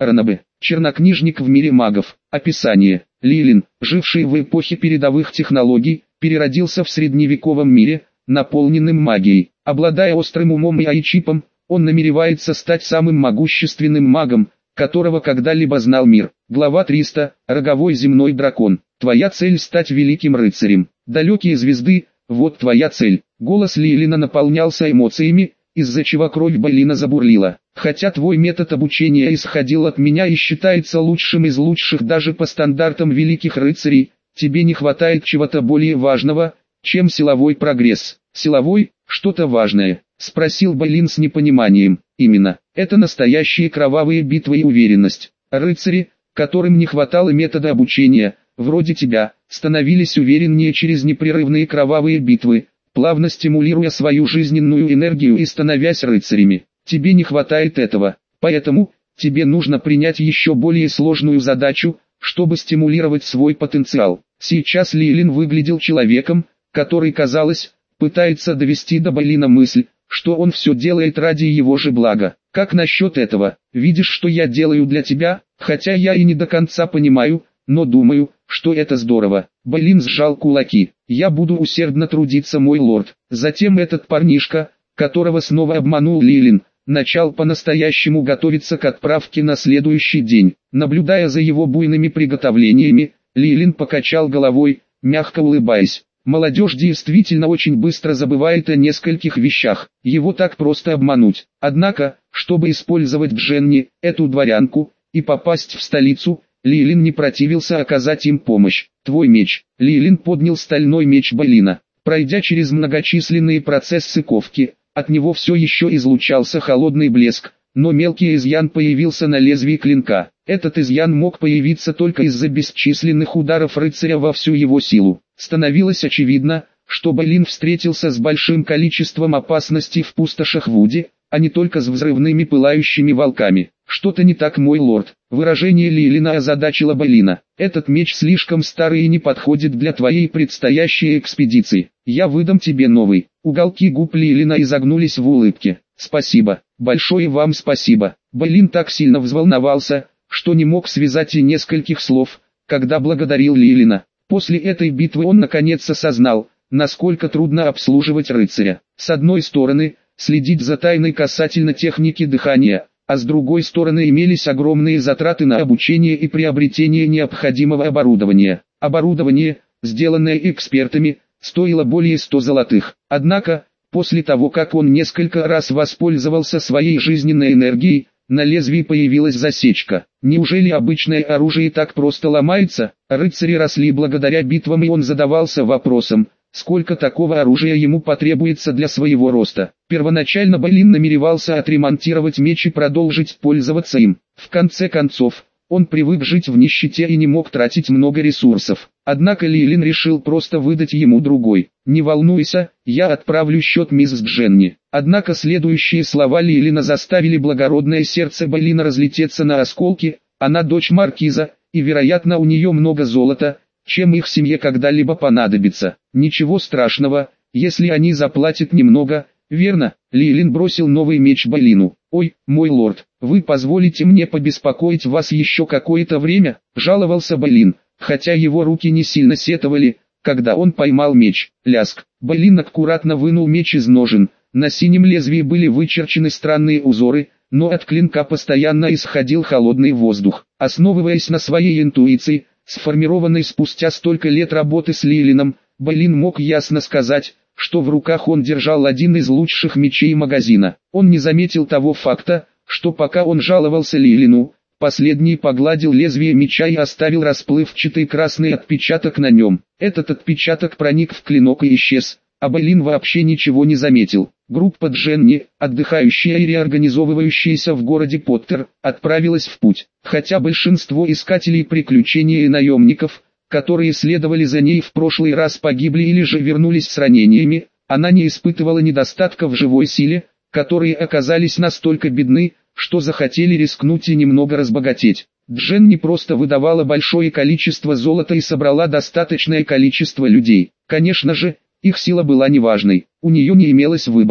Ранабе, чернокнижник в мире магов. Описание. Лилин, живший в эпохе передовых технологий, переродился в средневековом мире, наполненным магией. Обладая острым умом и айчипом, он намеревается стать самым могущественным магом, которого когда-либо знал мир. Глава 300. Роговой земной дракон. Твоя цель — стать великим рыцарем. Далекие звезды, вот твоя цель. Голос Лилина наполнялся эмоциями, из-за чего кровь Бейлина забурлила. Хотя твой метод обучения исходил от меня и считается лучшим из лучших даже по стандартам великих рыцарей, тебе не хватает чего-то более важного, чем силовой прогресс. Силовой, что-то важное, спросил Бейлин с непониманием. Именно, это настоящие кровавые битвы и уверенность. Рыцари, которым не хватало метода обучения, вроде тебя, становились увереннее через непрерывные кровавые битвы, плавно стимулируя свою жизненную энергию и становясь рыцарями. Тебе не хватает этого, поэтому тебе нужно принять еще более сложную задачу, чтобы стимулировать свой потенциал. Сейчас Лилин выглядел человеком, который, казалось, пытается довести до Бейлина мысль, что он все делает ради его же блага. Как насчет этого? Видишь, что я делаю для тебя, хотя я и не до конца понимаю, но думаю, что это здорово. Бейлин сжал кулаки. Я буду усердно трудиться, мой лорд. Затем этот парнишка, которого снова обманул Лилин, начал по-настоящему готовиться к отправке на следующий день. Наблюдая за его буйными приготовлениями, Лилин покачал головой, мягко улыбаясь. Молодежь действительно очень быстро забывает о нескольких вещах, его так просто обмануть. Однако, чтобы использовать Дженни, эту дворянку, и попасть в столицу, Лилин не противился оказать им помощь. Твой меч. Лилин поднял стальной меч Бейлина. Пройдя через многочисленные процессы ковки, от него все еще излучался холодный блеск, но мелкий изъян появился на лезвии клинка. Этот изъян мог появиться только из-за бесчисленных ударов рыцаря во всю его силу. Становилось очевидно, что Бейлин встретился с большим количеством опасностей в пустошах Вуди, а не только с взрывными пылающими волками. Что-то не так, мой лорд. Выражение Лилина озадачило Бейлина. Этот меч слишком старый и не подходит для твоей предстоящей экспедиции. Я выдам тебе новый. Уголки губ Лилина изогнулись в улыбке. Спасибо. Большое вам спасибо. Бейлин так сильно взволновался, что не мог связать и нескольких слов, когда благодарил Лилина. После этой битвы он наконец осознал, насколько трудно обслуживать рыцаря. С одной стороны, следить за тайной касательно техники дыхания, а с другой стороны имелись огромные затраты на обучение и приобретение необходимого оборудования. Оборудование, сделанное экспертами, стоило более 100 золотых. Однако, после того как он несколько раз воспользовался своей жизненной энергией, на лезвии появилась засечка. Неужели обычное оружие так просто ломается? Рыцари росли благодаря битвам, и он задавался вопросом, сколько такого оружия ему потребуется для своего роста. Первоначально Бейлин намеревался отремонтировать меч и продолжить пользоваться им. В конце концов, он привык жить в нищете и не мог тратить много ресурсов. Однако Лилин решил просто выдать ему другой. «Не волнуйся, я отправлю счет мисс Дженни». Однако следующие слова Лилина заставили благородное сердце Бейлина разлететься на осколки. Она дочь маркиза, и вероятно у нее много золота, чем их семье когда-либо понадобится. Ничего страшного, если они заплатят немного, верно? Лилин бросил новый меч Бейлину. «Ой, мой лорд, вы позволите мне побеспокоить вас еще какое-то время?» – жаловался Бейлин, хотя его руки не сильно сетовали, когда он поймал меч. Ляск. Бейлин аккуратно вынул меч из ножен, на синем лезвии были вычерчены странные узоры, но от клинка постоянно исходил холодный воздух. Основываясь на своей интуиции, сформированной спустя столько лет работы с Лилином, Бейлин мог ясно сказать, что в руках он держал один из лучших мечей магазина. Он не заметил того факта, что пока он жаловался Лилину, последний погладил лезвие меча и оставил расплывчатый красный отпечаток на нем. Этот отпечаток проник в клинок и исчез, а Бейлин вообще ничего не заметил. Группа Дженни, отдыхающая и реорганизовывающаяся в городе Поттер, отправилась в путь. Хотя большинство искателей приключений и наемников, которые следовали за ней в прошлый раз, погибли или же вернулись с ранениями, она не испытывала недостатка в живой силе, которые оказались настолько бедны, что захотели рискнуть и немного разбогатеть. Дженни просто выдавала большое количество золота и собрала достаточное количество людей. Конечно же, их сила была неважной, у нее не имелось выбора.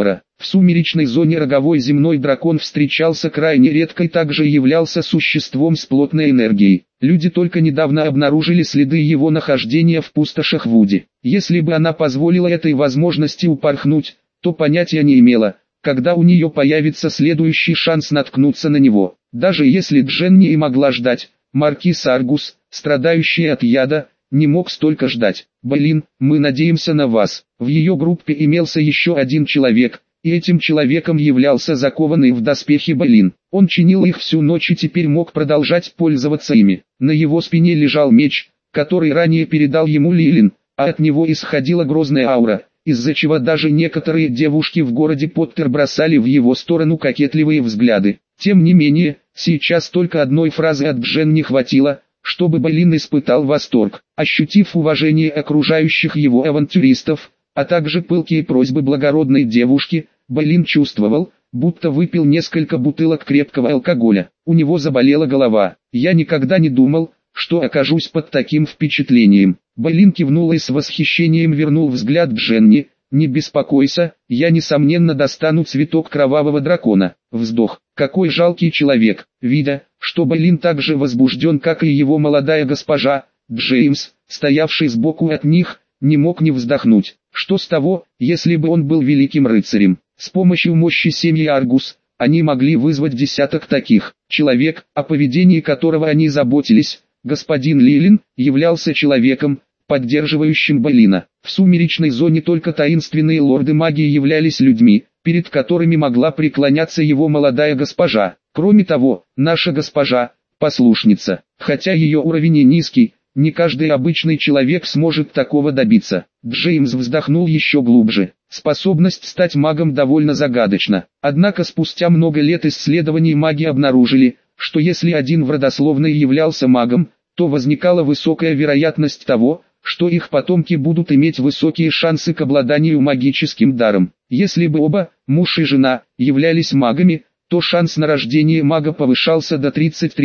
В сумеречной зоне роговой земной дракон встречался крайне редко и также являлся существом с плотной энергией. Люди только недавно обнаружили следы его нахождения в пустошах Вуди. Если бы она позволила этой возможности упорхнуть, то понятия не имела, когда у нее появится следующий шанс наткнуться на него. Даже если Дженни и могла ждать, маркиз Аргус, страдающий от яда, не мог столько ждать. «Блин, мы надеемся на вас». В ее группе имелся еще один человек, и этим человеком являлся закованный в доспехи Блин. Он чинил их всю ночь и теперь мог продолжать пользоваться ими. На его спине лежал меч, который ранее передал ему Лилин, а от него исходила грозная аура, из-за чего даже некоторые девушки в городе Поттер бросали в его сторону кокетливые взгляды. Тем не менее, сейчас только одной фразы от Джен не хватило, чтобы Блин испытал восторг. Ощутив уважение окружающих его авантюристов, а также пылкие просьбы благородной девушки, Блин чувствовал, будто выпил несколько бутылок крепкого алкоголя. У него заболела голова. «Я никогда не думал, что окажусь под таким впечатлением». Блин кивнул и с восхищением вернул взгляд к Дженни. «Не беспокойся, я несомненно достану цветок кровавого дракона». Вздох. Какой жалкий человек. Видя, что Блин так же возбужден, как и его молодая госпожа, Джеймс, стоявший сбоку от них, не мог не вздохнуть. Что с того, если бы он был великим рыцарем? С помощью мощи семьи Аргус, они могли вызвать десяток таких. Человек, о поведении которого они заботились, господин Лилин, являлся человеком, поддерживающим Блина. В сумеречной зоне только таинственные лорды магии являлись людьми, перед которыми могла преклоняться его молодая госпожа. Кроме того, наша госпожа – послушница. Хотя ее уровень и низкий, не каждый обычный человек сможет такого добиться. Джеймс вздохнул еще глубже. Способность стать магом довольно загадочна. Однако спустя много лет исследований маги обнаружили, что если один в родословной являлся магом, то возникала высокая вероятность того, что их потомки будут иметь высокие шансы к обладанию магическим даром. Если бы оба, муж и жена, являлись магами, то шанс на рождение мага повышался до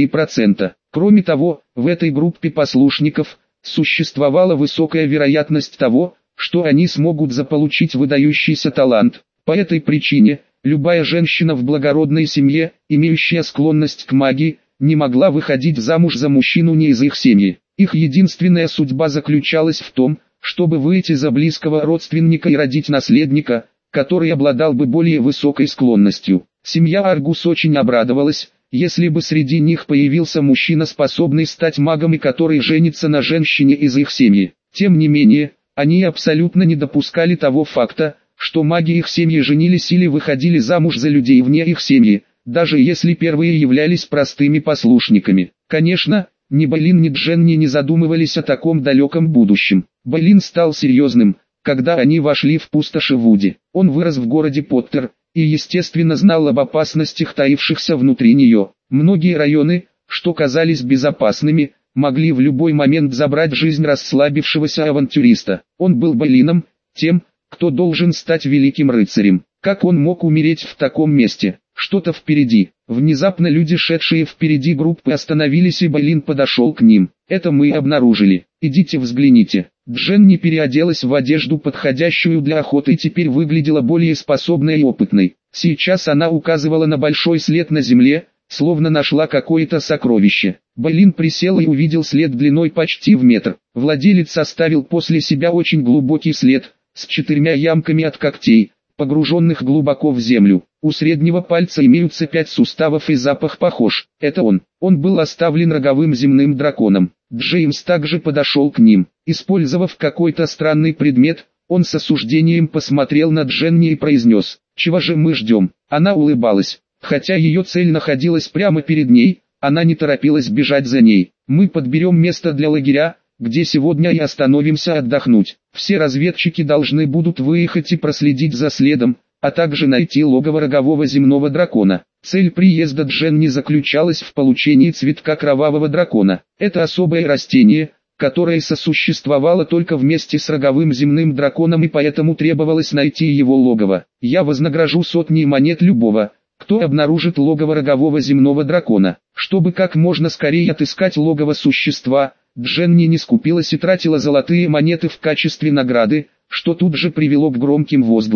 33%. Кроме того, в этой группе послушников существовала высокая вероятность того, что они смогут заполучить выдающийся талант. По этой причине, любая женщина в благородной семье, имеющая склонность к магии, не могла выходить замуж за мужчину не из их семьи. Их единственная судьба заключалась в том, чтобы выйти за близкого родственника и родить наследника, который обладал бы более высокой склонностью. Семья Аргус очень обрадовалась, если бы среди них появился мужчина, способный стать магом и который женится на женщине из их семьи. Тем не менее, они абсолютно не допускали того факта, что маги их семьи женились или выходили замуж за людей вне их семьи, даже если первые являлись простыми послушниками. Конечно, ни Блин, ни Дженни не задумывались о таком далеком будущем. Блин стал серьезным, когда они вошли в пустоши Вуди. Он вырос в городе Поттер и естественно знал об опасностях, таившихся внутри нее. Многие районы, что казались безопасными, могли в любой момент забрать жизнь расслабившегося авантюриста. Он был Блином, тем, кто должен стать великим рыцарем. Как он мог умереть в таком месте? Что-то впереди. Внезапно люди, шедшие впереди группы, остановились, и Блин подошел к ним. «Это мы обнаружили. Идите взгляните». Дженни переоделась в одежду, подходящую для охоты, и теперь выглядела более способной и опытной. Сейчас она указывала на большой след на земле, словно нашла какое-то сокровище. Блин присел и увидел след длиной почти в метр. Владелец оставил после себя очень глубокий след, с 4 ямками от когтей, погруженных глубоко в землю. У среднего пальца имеются 5 суставов и запах похож. Это он. Он был оставлен роговым земным драконом. Джеймс также подошел к ним. Использовав какой-то странный предмет, он с осуждением посмотрел на Дженни и произнес: «Чего же мы ждем?» Она улыбалась. Хотя ее цель находилась прямо перед ней, она не торопилась бежать за ней. «Мы подберем место для лагеря, где сегодня и остановимся отдохнуть. Все разведчики должны будут выехать и проследить за следом, а также найти логово рогового земного дракона». Цель приезда Дженни заключалась в получении цветка кровавого дракона. Это особое растение, которое сосуществовало только вместе с роговым земным драконом, и поэтому требовалось найти его логово. «Я вознагражу сотни монет любого, кто обнаружит логово рогового земного дракона». Чтобы как можно скорее отыскать логово существа, Дженни не скупилась и тратила золотые монеты в качестве награды, что тут же привело к громким возгласам.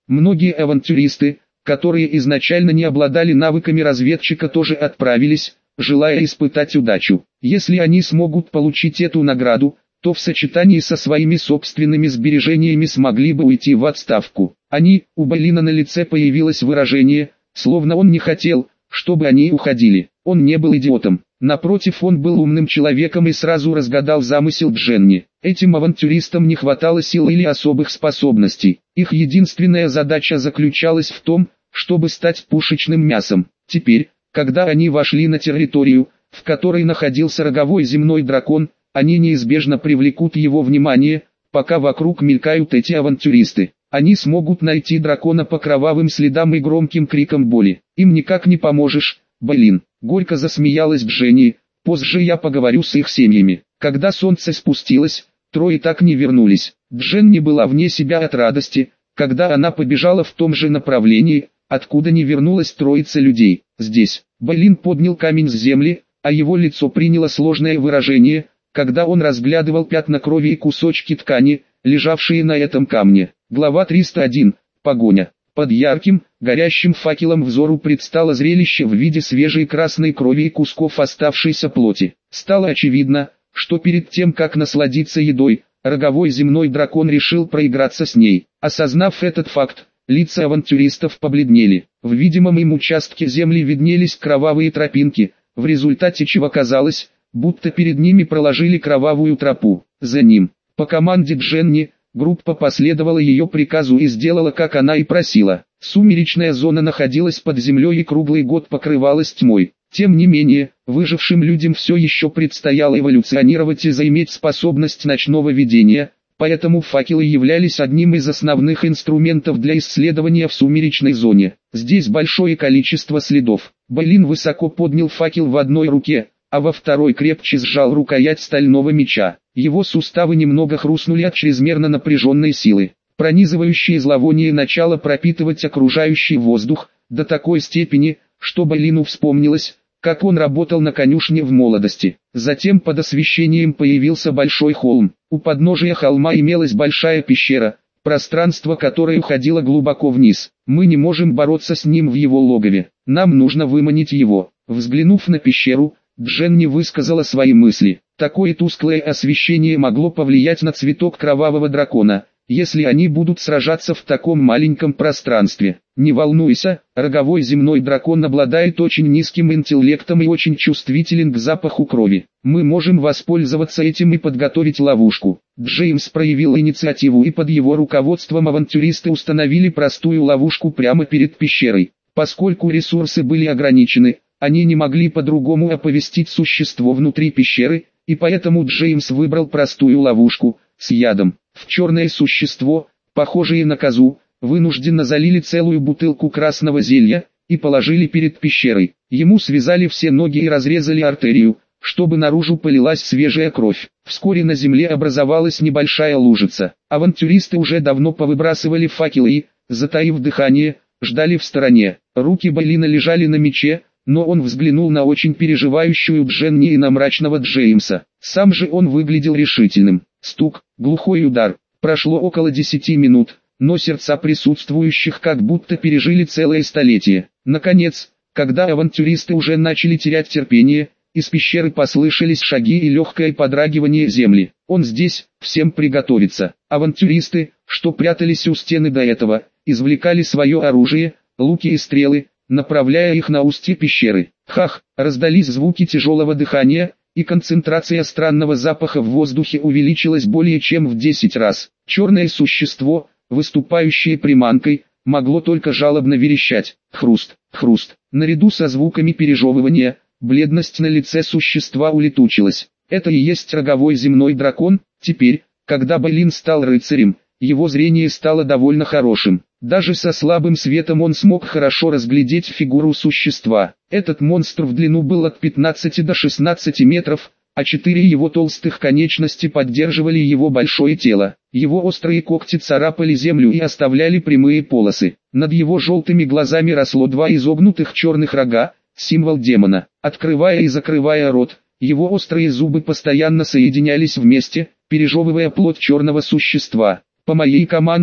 Многие авантюристы, которые изначально не обладали навыками разведчика, тоже отправились, желая испытать удачу. Если они смогут получить эту награду, то в сочетании со своими собственными сбережениями смогли бы уйти в отставку. У Болина на лице появилось выражение, словно он не хотел, чтобы они уходили. Он не был идиотом. Напротив, он был умным человеком и сразу разгадал замысел Дженни. Этим авантюристам не хватало сил или особых способностей. Их единственная задача заключалась в том, чтобы стать пушечным мясом. Теперь, когда они вошли на территорию, в которой находился роговой земной дракон, они неизбежно привлекут его внимание, пока вокруг мелькают эти авантюристы. Они смогут найти дракона по кровавым следам и громким крикам боли. Им никак не поможешь, Болин. Горько засмеялась Дженни. Позже я поговорю с их семьями. Когда солнце спустилось, трое так не вернулись. Дженни была вне себя от радости, когда она побежала в том же направлении, откуда не вернулась троица людей. Здесь, Болин поднял камень с земли, а его лицо приняло сложное выражение, когда он разглядывал пятна крови и кусочки ткани, лежавшие на этом камне. Глава 301. Погоня. Под ярким, горящим факелом взору предстало зрелище в виде свежей красной крови и кусков оставшейся плоти. Стало очевидно, что перед тем как насладиться едой, роговой земной дракон решил проиграться с ней. Осознав этот факт, лица авантюристов побледнели. В видимом им участке земли виднелись кровавые тропинки, в результате чего казалось, будто перед ними проложили кровавую тропу. За ним, по команде Дженни, группа последовала ее приказу и сделала, как она и просила. Сумеречная зона находилась под землей и круглый год покрывалась тьмой. Тем не менее, выжившим людям все еще предстояло эволюционировать и заиметь способность ночного видения, поэтому факелы являлись одним из основных инструментов для исследования в сумеречной зоне. Здесь большое количество следов. Болин высоко поднял факел в одной руке, а во второй крепче сжал рукоять стального меча. Его суставы немного хрустнули от чрезмерно напряженной силы. Пронизывающее зловоние начало пропитывать окружающий воздух, до такой степени, что Болину вспомнилось, как он работал на конюшне в молодости. Затем под освещением появился большой холм. У подножия холма имелась большая пещера, пространство которой уходило глубоко вниз. Мы не можем бороться с ним в его логове. Нам нужно выманить его. Взглянув на пещеру, Дженни высказала свои мысли. Такое тусклое освещение могло повлиять на цветок кровавого дракона, если они будут сражаться в таком маленьком пространстве. Не волнуйся, роговой земной дракон обладает очень низким интеллектом и очень чувствителен к запаху крови. Мы можем воспользоваться этим и подготовить ловушку. Джеймс проявил инициативу, и под его руководством авантюристы установили простую ловушку прямо перед пещерой. Поскольку ресурсы были ограничены, они не могли по-другому оповестить существо внутри пещеры, и поэтому Джеймс выбрал простую ловушку, с ядом. В черное существо, похожее на козу, вынужденно залили целую бутылку красного зелья, и положили перед пещерой. Ему связали все ноги и разрезали артерию, чтобы наружу полилась свежая кровь. Вскоре на земле образовалась небольшая лужица. Авантюристы уже давно повыбрасывали факелы и, затаив дыхание, ждали в стороне. Руки Болина лежали на мече, но он взглянул на очень переживающую Дженни и на мрачного Джеймса. Сам же он выглядел решительным. Стук, глухой удар. Прошло около 10 минут, но сердца присутствующих как будто пережили целое столетие. Наконец, когда авантюристы уже начали терять терпение, из пещеры послышались шаги и легкое подрагивание земли. Он здесь, всем приготовиться. Авантюристы, что прятались у стены до этого, извлекали свое оружие, луки и стрелы, направляя их на устье пещеры. Хах, раздались звуки тяжелого дыхания, и концентрация странного запаха в воздухе увеличилась более чем в 10 раз. Черное существо, выступающее приманкой, могло только жалобно верещать. Хруст, хруст. Наряду со звуками пережевывания, бледность на лице существа улетучилась. Это и есть роговой земной дракон. Теперь, когда Болин стал рыцарем, его зрение стало довольно хорошим. Даже со слабым светом он смог хорошо разглядеть фигуру существа. Этот монстр в длину был от 15 до 16 метров, а 4 его толстых конечности поддерживали его большое тело. Его острые когти царапали землю и оставляли прямые полосы. Над его желтыми глазами росло 2 изогнутых черных рога, символ демона. Открывая и закрывая рот, его острые зубы постоянно соединялись вместе, пережевывая плоть черного существа. По моей команде,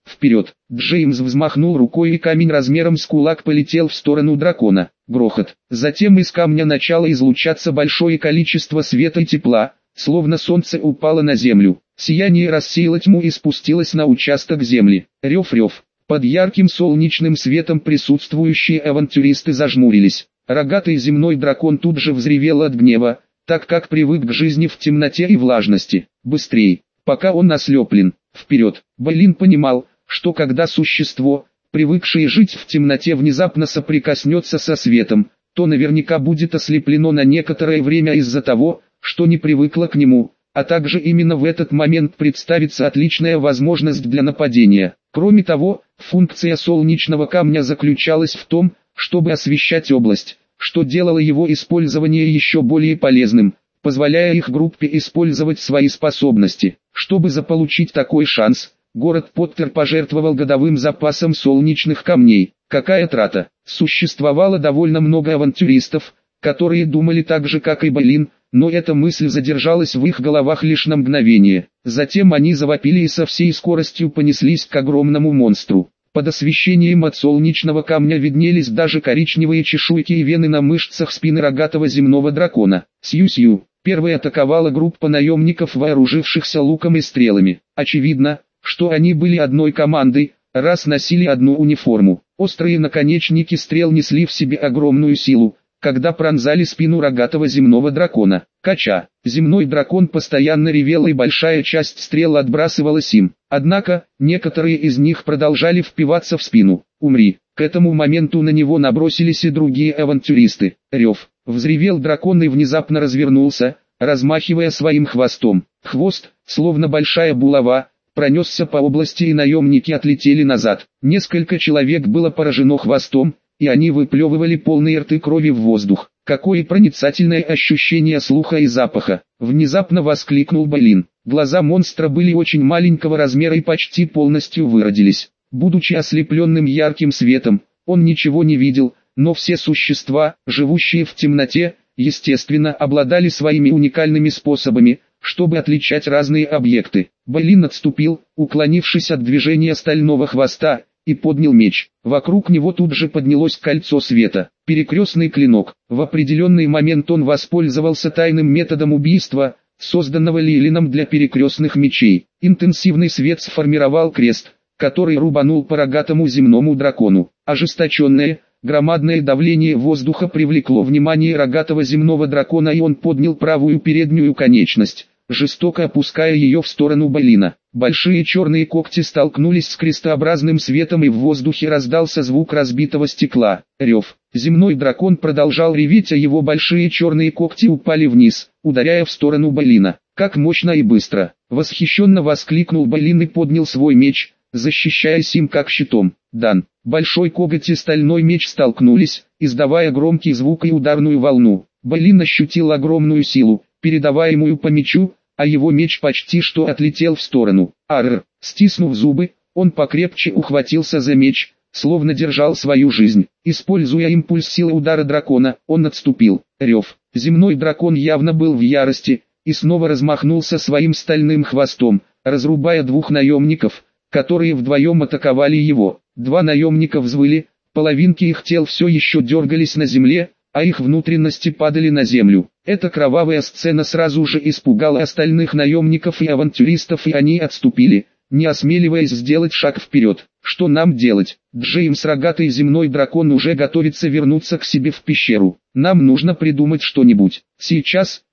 вперед!» Джеймс взмахнул рукой, и камень размером с кулак полетел в сторону дракона. Грохот. Затем из камня начало излучаться большое количество света и тепла, словно солнце упало на землю. Сияние рассеяло тьму и спустилось на участок земли. Рев-рев. Под ярким солнечным светом присутствующие авантюристы зажмурились. Рогатый земной дракон тут же взревел от гнева, так как привык к жизни в темноте и влажности. Быстрей, пока он ослеплен. Вперед! Бейлин понимал, что когда существо, привыкшее жить в темноте, внезапно соприкоснется со светом, то наверняка будет ослеплено на некоторое время из-за того, что не привыкло к нему, а также именно в этот момент представится отличная возможность для нападения. Кроме того, функция солнечного камня заключалась в том, чтобы освещать область, что делало его использование еще более полезным, позволяя их группе использовать свои способности. Чтобы заполучить такой шанс, город Поттер пожертвовал годовым запасом солнечных камней. Какая трата! Существовало довольно много авантюристов, которые думали так же, как и Бейлин, но эта мысль задержалась в их головах лишь на мгновение. Затем они завопили и со всей скоростью понеслись к огромному монстру. Под освещением от солнечного камня виднелись даже коричневые чешуйки и вены на мышцах спины рогатого земного дракона. Сью-сью. Первой атаковала группа наемников, вооружившихся луком и стрелами. Очевидно, что они были одной командой, раз носили одну униформу. Острые наконечники стрел несли в себе огромную силу, когда пронзали спину рогатого земного дракона. Кача. Земной дракон постоянно ревел, и большая часть стрел отбрасывалась им. Однако, некоторые из них продолжали впиваться в спину. «Умри!» К этому моменту на него набросились и другие авантюристы. Рев. Взревел дракон и внезапно развернулся, размахивая своим хвостом. Хвост, словно большая булава, пронесся по области, и наемники отлетели назад. Несколько человек было поражено хвостом, и они выплевывали полные рты крови в воздух. Какое проницательное ощущение слуха и запаха! Внезапно воскликнул Бейлин. Глаза монстра были очень маленького размера и почти полностью выродились. Будучи ослепленным ярким светом, он ничего не видел, но все существа, живущие в темноте, естественно, обладали своими уникальными способами, чтобы отличать разные объекты. Бейлин отступил, уклонившись от движения стального хвоста, и поднял меч. Вокруг него тут же поднялось кольцо света. Перекрестный клинок. В определенный момент он воспользовался тайным методом убийства, созданного Лилином для перекрестных мечей. Интенсивный свет сформировал крест, который рубанул по рогатому земному дракону. Ожесточенное, громадное давление воздуха привлекло внимание рогатого земного дракона, и он поднял правую переднюю конечность, жестоко опуская ее в сторону Бейлина. Большие черные когти столкнулись с крестообразным светом, и в воздухе раздался звук разбитого стекла. Рев. Земной дракон продолжал реветь, а его большие черные когти упали вниз, ударяя в сторону Бейлина. Как мощно и быстро! Восхищенно воскликнул Бейлин и поднял свой меч, защищаясь им как щитом. Дан. Большой коготь и стальной меч столкнулись, издавая громкий звук и ударную волну. Бейлин ощутил огромную силу, передаваемую по мечу, а его меч почти что отлетел в сторону. Арр! Стиснув зубы, он покрепче ухватился за меч, словно держал свою жизнь. Используя импульс силы удара дракона, он отступил. Рев. Земной дракон явно был в ярости, и снова размахнулся своим стальным хвостом, разрубая двух наемников, которые вдвоем атаковали его. Два наемника взвыли, половинки их тел все еще дергались на земле, а их внутренности падали на землю. Эта кровавая сцена сразу же испугала остальных наемников и авантюристов, и они отступили, не осмеливаясь сделать шаг вперед. Что нам делать? Джеймс, рогатый земной дракон, уже готовится вернуться к себе в пещеру. Нам нужно придумать что-нибудь. Сейчас.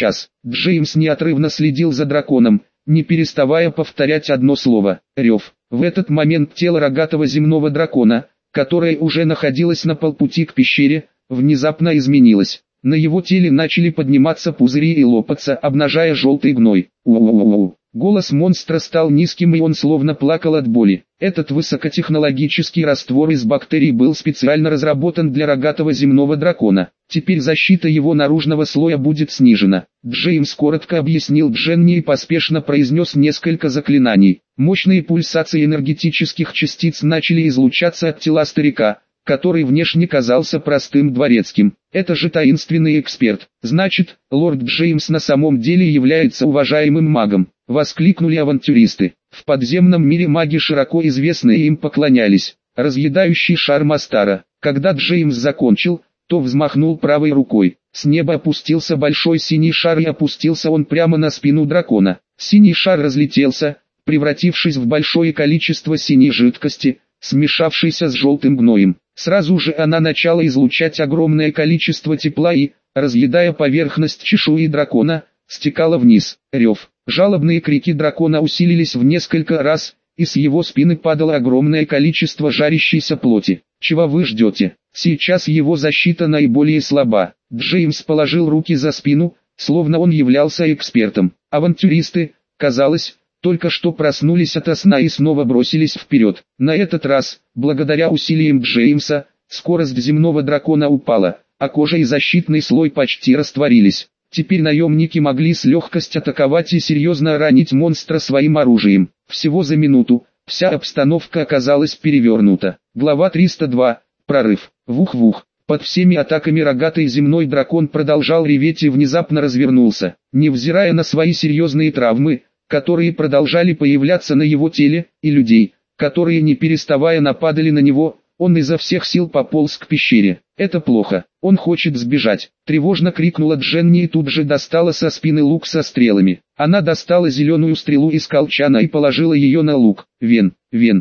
Джеймс неотрывно следил за драконом, не переставая повторять одно слово. Рев. В этот момент тело рогатого земного дракона, которое уже находилось на полпути к пещере, внезапно изменилось. На его теле начали подниматься пузыри и лопаться, обнажая желтый гной. У-у-у-у. Голос монстра стал низким, и он словно плакал от боли. Этот высокотехнологический раствор из бактерий был специально разработан для рогатого земного дракона. Теперь защита его наружного слоя будет снижена. Джеймс коротко объяснил Дженни и поспешно произнес несколько заклинаний. Мощные пульсации энергетических частиц начали излучаться от тела старика, который внешне казался простым дворецким. Это же таинственный эксперт. Значит, лорд Джеймс на самом деле является уважаемым магом. Воскликнули авантюристы. В подземном мире маги, широко известные им, поклонялись. Разъедающий шар Мастара. Когда Джеймс закончил, то взмахнул правой рукой. С неба опустился большой синий шар, и опустился он прямо на спину дракона. Синий шар разлетелся, превратившись в большое количество синей жидкости, смешавшейся с желтым гноем. Сразу же она начала излучать огромное количество тепла и, разъедая поверхность чешуи дракона, стекала вниз. Рев. Жалобные крики дракона усилились в несколько раз, и с его спины падало огромное количество жарящейся плоти. Чего вы ждете? Сейчас его защита наиболее слаба. Джеймс положил руки за спину, словно он являлся экспертом. Авантюристы, казалось, только что проснулись ото сна и снова бросились вперед. На этот раз, благодаря усилиям Джеймса, скорость земного дракона упала, а кожа и защитный слой почти растворились. Теперь наемники могли с легкостью атаковать и серьезно ранить монстра своим оружием. Всего за минуту, вся обстановка оказалась перевернута. Глава 302. Прорыв. Вух-вух. Под всеми атаками рогатый земной дракон продолжал реветь и внезапно развернулся. Невзирая на свои серьезные травмы, которые продолжали появляться на его теле, и людей, которые не переставая нападали на него, он изо всех сил пополз к пещере. «Это плохо, он хочет сбежать!» Тревожно крикнула Дженни и тут же достала со спины лук со стрелами. Она достала зеленую стрелу из колчана и положила ее на лук. Вен.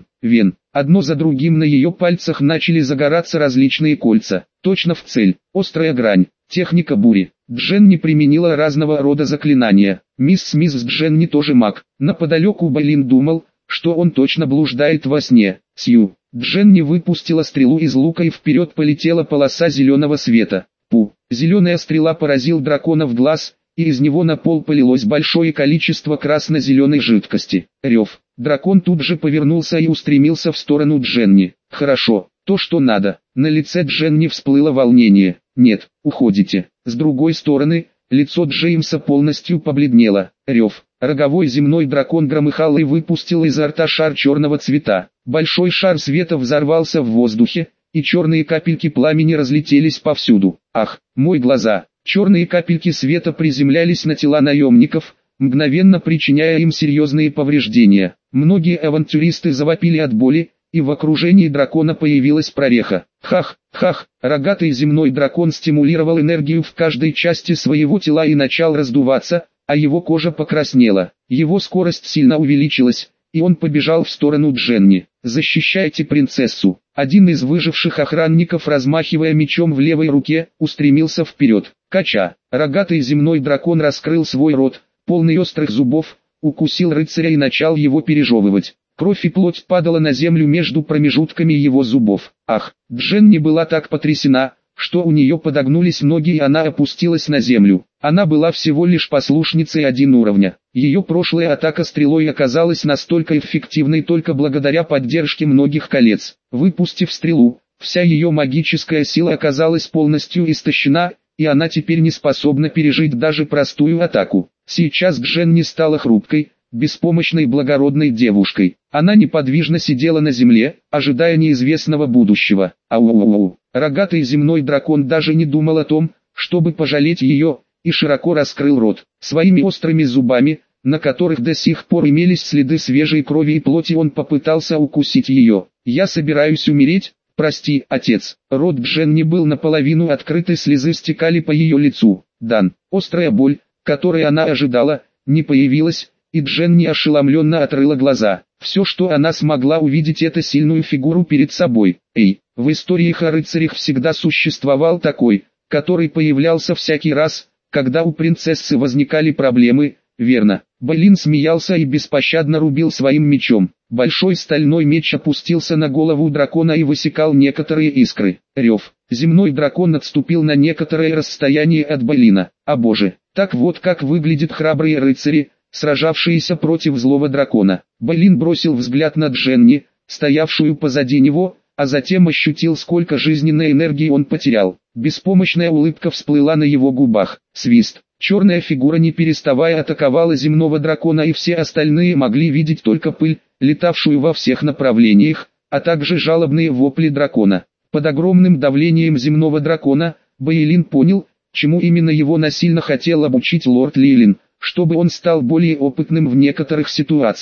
Одно за другим на ее пальцах начали загораться различные кольца. Точно в цель. Острая грань. Техника бури. Дженни применила разного рода заклинания. Мисс Смит с Дженни тоже маг. Наподалеку Бэлин думал, что он точно блуждает во сне. Сью. Дженни выпустила стрелу из лука и вперед полетела полоса зеленого света. Пу. Зеленая стрела поразил дракона в глаз, и из него на пол полилось большое количество красно-зеленой жидкости. Рев. Дракон тут же повернулся и устремился в сторону Дженни. Хорошо, то что надо. На лице Дженни всплыло волнение. Нет, уходите. С другой стороны, лицо Джеймса полностью побледнело. Рев. Роговой земной дракон громыхал и выпустил изо рта шар черного цвета. Большой шар света взорвался в воздухе, и черные капельки пламени разлетелись повсюду. Ах, мои глаза! Черные капельки света приземлялись на тела наемников, мгновенно причиняя им серьезные повреждения. Многие авантюристы завопили от боли, и в окружении дракона появилась прореха. Хах, рогатый земной дракон стимулировал энергию в каждой части своего тела и начал раздуваться, а его кожа покраснела. Его скорость сильно увеличилась, и он побежал в сторону Дженни. «Защищайте принцессу!» Один из выживших охранников, размахивая мечом в левой руке, устремился вперед. Кача. Рогатый земной дракон раскрыл свой рот, полный острых зубов, укусил рыцаря и начал его пережевывать. Кровь и плоть падала на землю между промежутками его зубов. Ах, Дженни была так потрясена, что у нее подогнулись ноги и она опустилась на землю. Она была всего лишь послушницей 1 уровня. Ее прошлая атака стрелой оказалась настолько эффективной только благодаря поддержке многих колец. Выпустив стрелу, вся ее магическая сила оказалась полностью истощена, и она теперь не способна пережить даже простую атаку. Сейчас Дженни стала хрупкой, беспомощной благородной девушкой. Она неподвижно сидела на земле, ожидая неизвестного будущего. Ау-ау-ау. Рогатый земной дракон даже не думал о том, чтобы пожалеть ее, и широко раскрыл рот. Своими острыми зубами, на которых до сих пор имелись следы свежей крови и плоти, он попытался укусить ее. «Я собираюсь умереть, прости, отец». Рот Дженни был наполовину открыт и слезы стекали по ее лицу. Острая боль, которой она ожидала, не появилась, и Дженни ошеломленно открыла глаза. Все, что она смогла увидеть, это сильную фигуру перед собой. В историях о рыцарях всегда существовал такой, который появлялся всякий раз, когда у принцессы возникали проблемы, верно. Бэлин смеялся и беспощадно рубил своим мечом. Большой стальной меч опустился на голову дракона и высекал некоторые искры. Рев. Земной дракон отступил на некоторое расстояние от Бэлина. О боже, так вот как выглядят храбрые рыцари, сражавшиеся против злого дракона. Бэлин бросил взгляд на Дженни, стоявшую позади него, а затем ощутил, сколько жизненной энергии он потерял. Беспомощная улыбка всплыла на его губах. Свист. Черная фигура не переставая атаковала земного дракона, и все остальные могли видеть только пыль, летавшую во всех направлениях, а также жалобные вопли дракона. Под огромным давлением земного дракона, Бэйлин понял, чему именно его насильно хотел обучить лорд Лилин, чтобы он стал более опытным в некоторых ситуациях.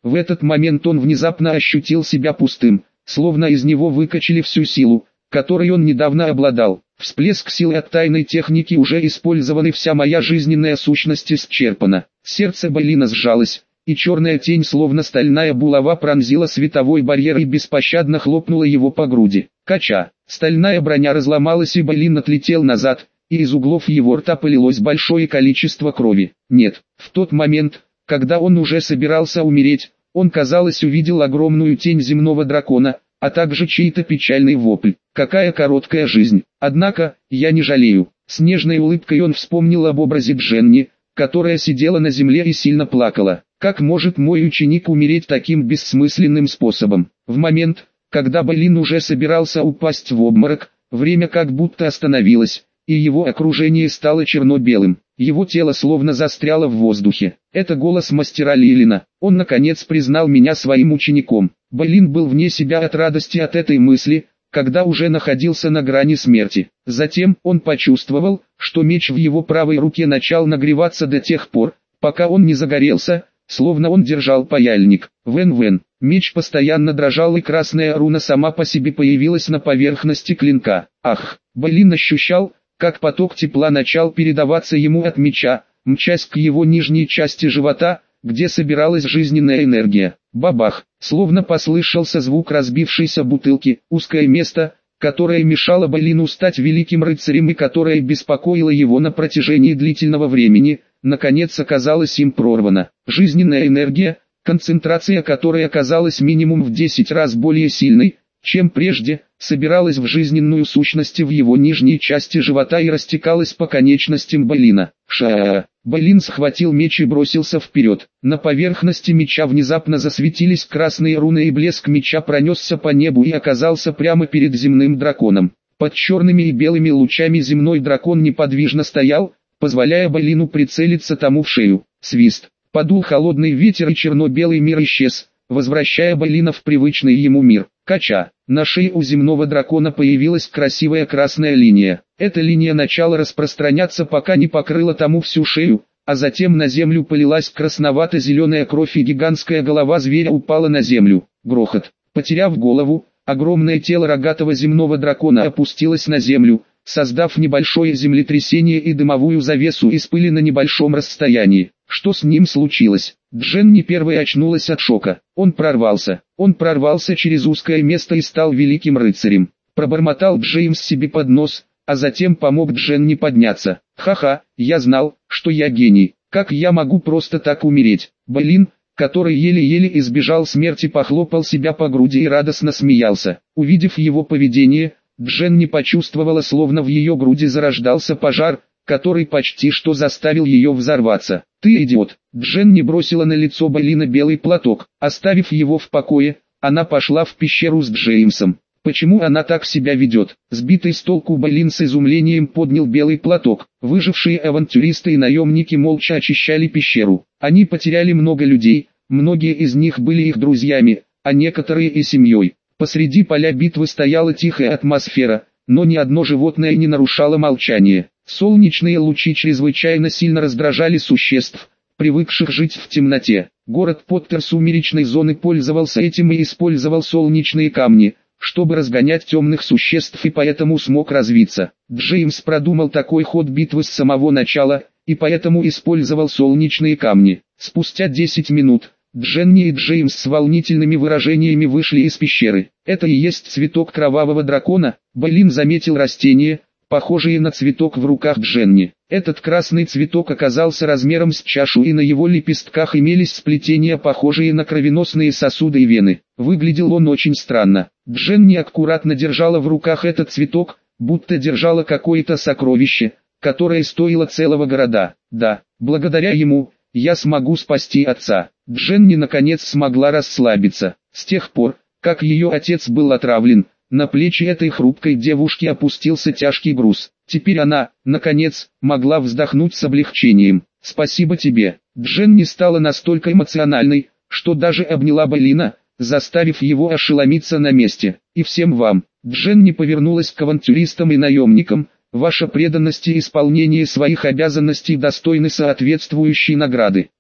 В этот момент он внезапно ощутил себя пустым, словно из него выкачали всю силу, которой он недавно обладал. Всплеск силы от тайной техники уже использован, и вся моя жизненная сущность исчерпана. Сердце Бейлина сжалось, и черная тень, словно стальная булава, пронзила световой барьер и беспощадно хлопнула его по груди. Кача. Стальная броня разломалась, и Бейлин отлетел назад, и из углов его рта полилось большое количество крови. Нет, в тот момент, когда он уже собирался умереть, он, казалось, увидел огромную тень земного дракона, а также чей-то печальный вопль. Какая короткая жизнь. Однако, я не жалею. С нежной улыбкой он вспомнил об образе Дженни, которая сидела на земле и сильно плакала. Как может мой ученик умереть таким бессмысленным способом? В момент, когда Бейлин уже собирался упасть в обморок, время как будто остановилось, и его окружение стало черно-белым. Его тело словно застряло в воздухе. Это голос мастера Лилина. Он наконец признал меня своим учеником. Бейлин был вне себя от радости от этой мысли, когда уже находился на грани смерти. Затем он почувствовал, что меч в его правой руке начал нагреваться до тех пор, пока он не загорелся, словно он держал паяльник. Вен-вен. Меч постоянно дрожал, и красная руна сама по себе появилась на поверхности клинка. Ах! Бейлин ощущал, как поток тепла начал передаваться ему от меча, мчась к его нижней части живота, где собиралась жизненная энергия. Бабах! Словно послышался звук разбившейся бутылки. Узкое место, которое мешало Бейлину стать великим рыцарем и которое беспокоило его на протяжении длительного времени, наконец оказалось им прорвано. Жизненная энергия, концентрация которой оказалась минимум в 10 раз более сильной, чем прежде, собиралась в жизненную сущность в его нижней части живота и растекалась по конечностям Бейлина. Ша! Бейлин схватил меч и бросился вперед. На поверхности меча внезапно засветились красные руны, и блеск меча пронесся по небу и оказался прямо перед земным драконом. Под черными и белыми лучами земной дракон неподвижно стоял, позволяя Бейлину прицелиться тому в шею. Свист. Подул холодный ветер, и черно-белый мир исчез, возвращая Бейлина в привычный ему мир. Кача. На шее у земного дракона появилась красивая красная линия. Эта линия начала распространяться, пока не покрыла тому всю шею, а затем на землю полилась красновато-зеленая кровь, и гигантская голова зверя упала на землю. Грохот. Потеряв голову, огромное тело рогатого земного дракона опустилось на землю, создав небольшое землетрясение и дымовую завесу из пыли на небольшом расстоянии. Что с ним случилось? Дженни первой очнулась от шока. Он прорвался через узкое место и стал великим рыцарем. Пробормотал Джеймс себе под нос, а затем помог Дженни подняться. Ха-ха, я знал, что я гений. Как я могу просто так умереть? Бейлин, который еле-еле избежал смерти, похлопал себя по груди и радостно смеялся. Увидев его поведение, Дженни почувствовала, словно в ее груди зарождался пожар, который почти что заставил ее взорваться. «Ты идиот!» Дженни бросила на лицо Бейлина белый платок. Оставив его в покое, она пошла в пещеру с Джеймсом. Почему она так себя ведет? Сбитый с толку Бейлин с изумлением поднял белый платок. Выжившие авантюристы и наемники молча очищали пещеру. Они потеряли много людей, многие из них были их друзьями, а некоторые и семьей. Посреди поля битвы стояла тихая атмосфера, но ни одно животное не нарушало молчание. Солнечные лучи чрезвычайно сильно раздражали существ, привыкших жить в темноте. Город Поттер сумеречной зоны пользовался этим и использовал солнечные камни, чтобы разгонять темных существ, и поэтому смог развиться. Джеймс продумал такой ход битвы с самого начала, и поэтому использовал солнечные камни. Спустя 10 минут, Дженни и Джеймс с волнительными выражениями вышли из пещеры. «Это и есть цветок кровавого дракона?» Бейлин заметил растение, похожие на цветок в руках Дженни. Этот красный цветок оказался размером с чашу, и на его лепестках имелись сплетения, похожие на кровеносные сосуды и вены. Выглядел он очень странно. Дженни аккуратно держала в руках этот цветок, будто держала какое-то сокровище, которое стоило целого города. «Да, благодаря ему я смогу спасти отца». Дженни наконец смогла расслабиться. С тех пор, как ее отец был отравлен, на плечи этой хрупкой девушки опустился тяжкий груз. Теперь она, наконец, могла вздохнуть с облегчением. «Спасибо тебе». Дженни стала настолько эмоциональной, что даже обняла Бейлина, заставив его ошеломиться на месте. «И всем вам». Дженни повернулась к авантюристам и наемникам. «Ваша преданность и исполнение своих обязанностей достойны соответствующей награды.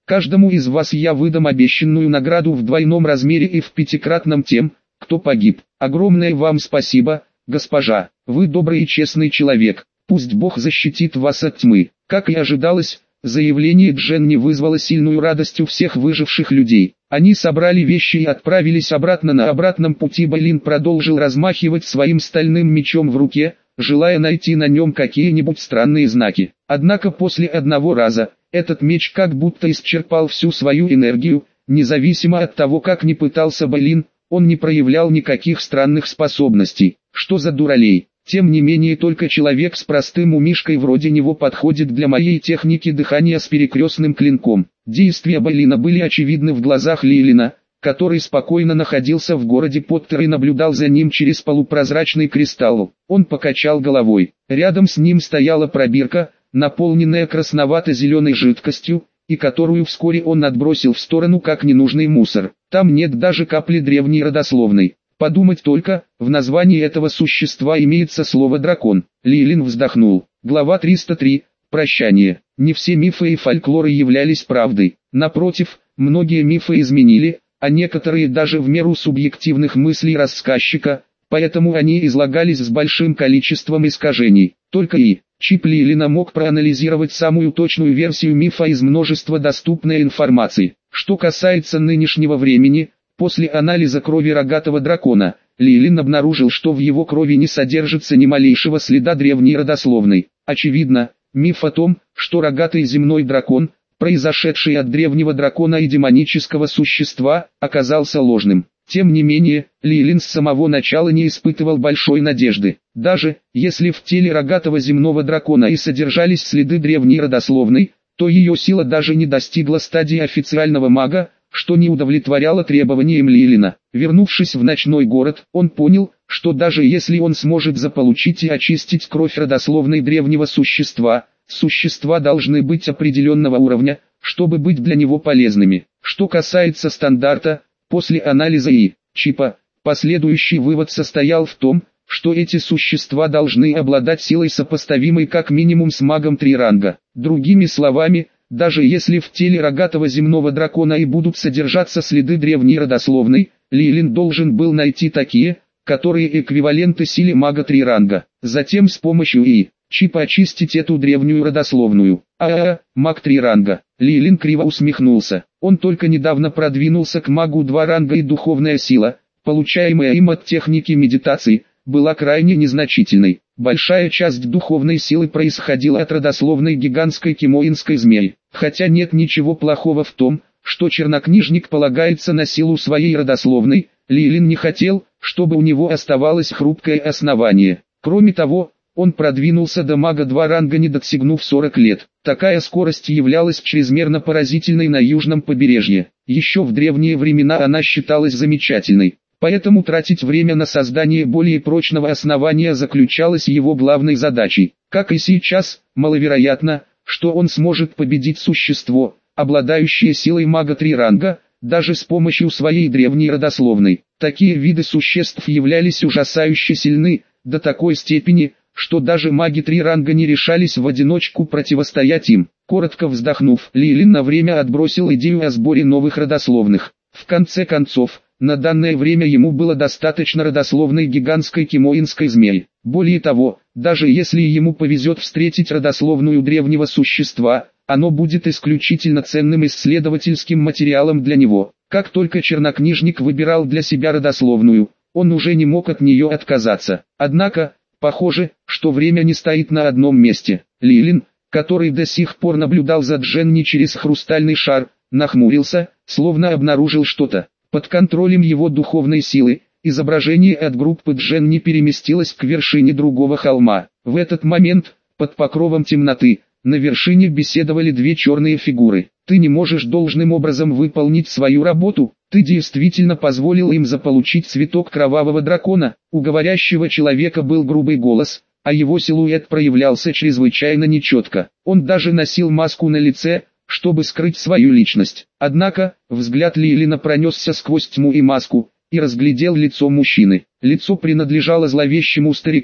Каждому из вас я выдам обещанную награду в двойном размере и в пятикратном тем, кто погиб. Огромное вам спасибо, госпожа, вы добрый и честный человек, пусть Бог защитит вас от тьмы». Как и ожидалось, заявление Дженни вызвало сильную радость у всех выживших людей. Они собрали вещи и отправились обратно. На обратном пути Бейлин продолжил размахивать своим стальным мечом в руке, желая найти на нем какие-нибудь странные знаки. Однако после одного раза, этот меч как будто исчерпал всю свою энергию. Независимо от того, как ни пытался Бейлин, он не проявлял никаких странных способностей. Что за дуралей? Тем не менее, только человек с простым умишкой вроде него подходит для моей техники дыхания с перекрестным клинком. Действия Бейлина были очевидны в глазах Лилина, который спокойно находился в городе Поттер и наблюдал за ним через полупрозрачный кристалл. Он покачал головой. Рядом с ним стояла пробирка, наполненная красновато-зеленой жидкостью, и которую вскоре он отбросил в сторону как ненужный мусор. Там нет даже капли древней родословной. Подумать только, в названии этого существа имеется слово «дракон». Лилин вздохнул. Глава 303. Прощание. Не все мифы и фольклоры являлись правдой. Напротив, многие мифы изменили, а некоторые даже в меру субъективных мыслей рассказчика, поэтому они излагались с большим количеством искажений. Только Чип Лилина мог проанализировать самую точную версию мифа из множества доступной информации. Что касается нынешнего времени, после анализа крови рогатого дракона, Лилин обнаружил, что в его крови не содержится ни малейшего следа древней родословной. Очевидно, миф о том, что рогатый земной дракон, произошедший от древнего дракона и демонического существа, оказался ложным. Тем не менее, Лилин с самого начала не испытывал большой надежды. Даже если в теле рогатого земного дракона и содержались следы древней родословной, то ее сила даже не достигла стадии официального мага, что не удовлетворяло требованиям Лилина. Вернувшись в ночной город, он понял, что даже если он сможет заполучить и очистить кровь родословной древнего существа, существа должны быть определенного уровня, чтобы быть для него полезными. Что касается стандарта, после анализа чипа, последующий вывод состоял в том, что эти существа должны обладать силой, сопоставимой как минимум с магом 3 ранга. Другими словами, даже если в теле рогатого земного дракона и будут содержаться следы древней родословной, Лилин должен был найти такие, которые эквиваленты силе мага 3 ранга. Затем с помощью чипа очистить эту древнюю родословную. Маг 3 ранга. Лилин криво усмехнулся. Он только недавно продвинулся к магу 2 ранга, и духовная сила, получаемая им от техники медитации, была крайне незначительной. Большая часть духовной силы происходила от родословной гигантской кимоинской змеи. Хотя нет ничего плохого в том, что чернокнижник полагается на силу своей родословной, Лилин не хотел, чтобы у него оставалось хрупкое основание. Кроме того, он продвинулся до мага 2 ранга, не достигнув 40 лет. Такая скорость являлась чрезмерно поразительной на южном побережье. Еще в древние времена она считалась замечательной. Поэтому тратить время на создание более прочного основания заключалось его главной задачей. Как и сейчас, маловероятно, что он сможет победить существо, обладающее силой мага 3 ранга, даже с помощью своей древней родословной. Такие виды существ являлись ужасающе сильны, до такой степени, что даже маги 3 ранга не решались в одиночку противостоять им. Коротко вздохнув, Лилин на время отбросил идею о сборе новых родословных. В конце концов, на данное время ему было достаточно родословной гигантской кимоинской змеи. Более того, даже если ему повезет встретить родословную древнего существа, оно будет исключительно ценным исследовательским материалом для него. Как только чернокнижник выбирал для себя родословную, он уже не мог от нее отказаться. Однако, похоже, что время не стоит на одном месте. Лилин, который до сих пор наблюдал за Дженни через хрустальный шар, нахмурился, словно обнаружил что-то. Под контролем его духовной силы, изображение от группы Дженни переместилось к вершине другого холма. В этот момент, под покровом темноты, на вершине беседовали 2 черные фигуры. «Ты не можешь должным образом выполнить свою работу, ты действительно позволил им заполучить цветок кровавого дракона». У говорящего человека был грубый голос, а его силуэт проявлялся чрезвычайно нечетко. Он даже носил маску на лице, чтобы скрыть свою личность. Однако, взгляд Лилина пронесся сквозь тьму и маску, и разглядел лицо мужчины. Лицо принадлежало зловещему старику,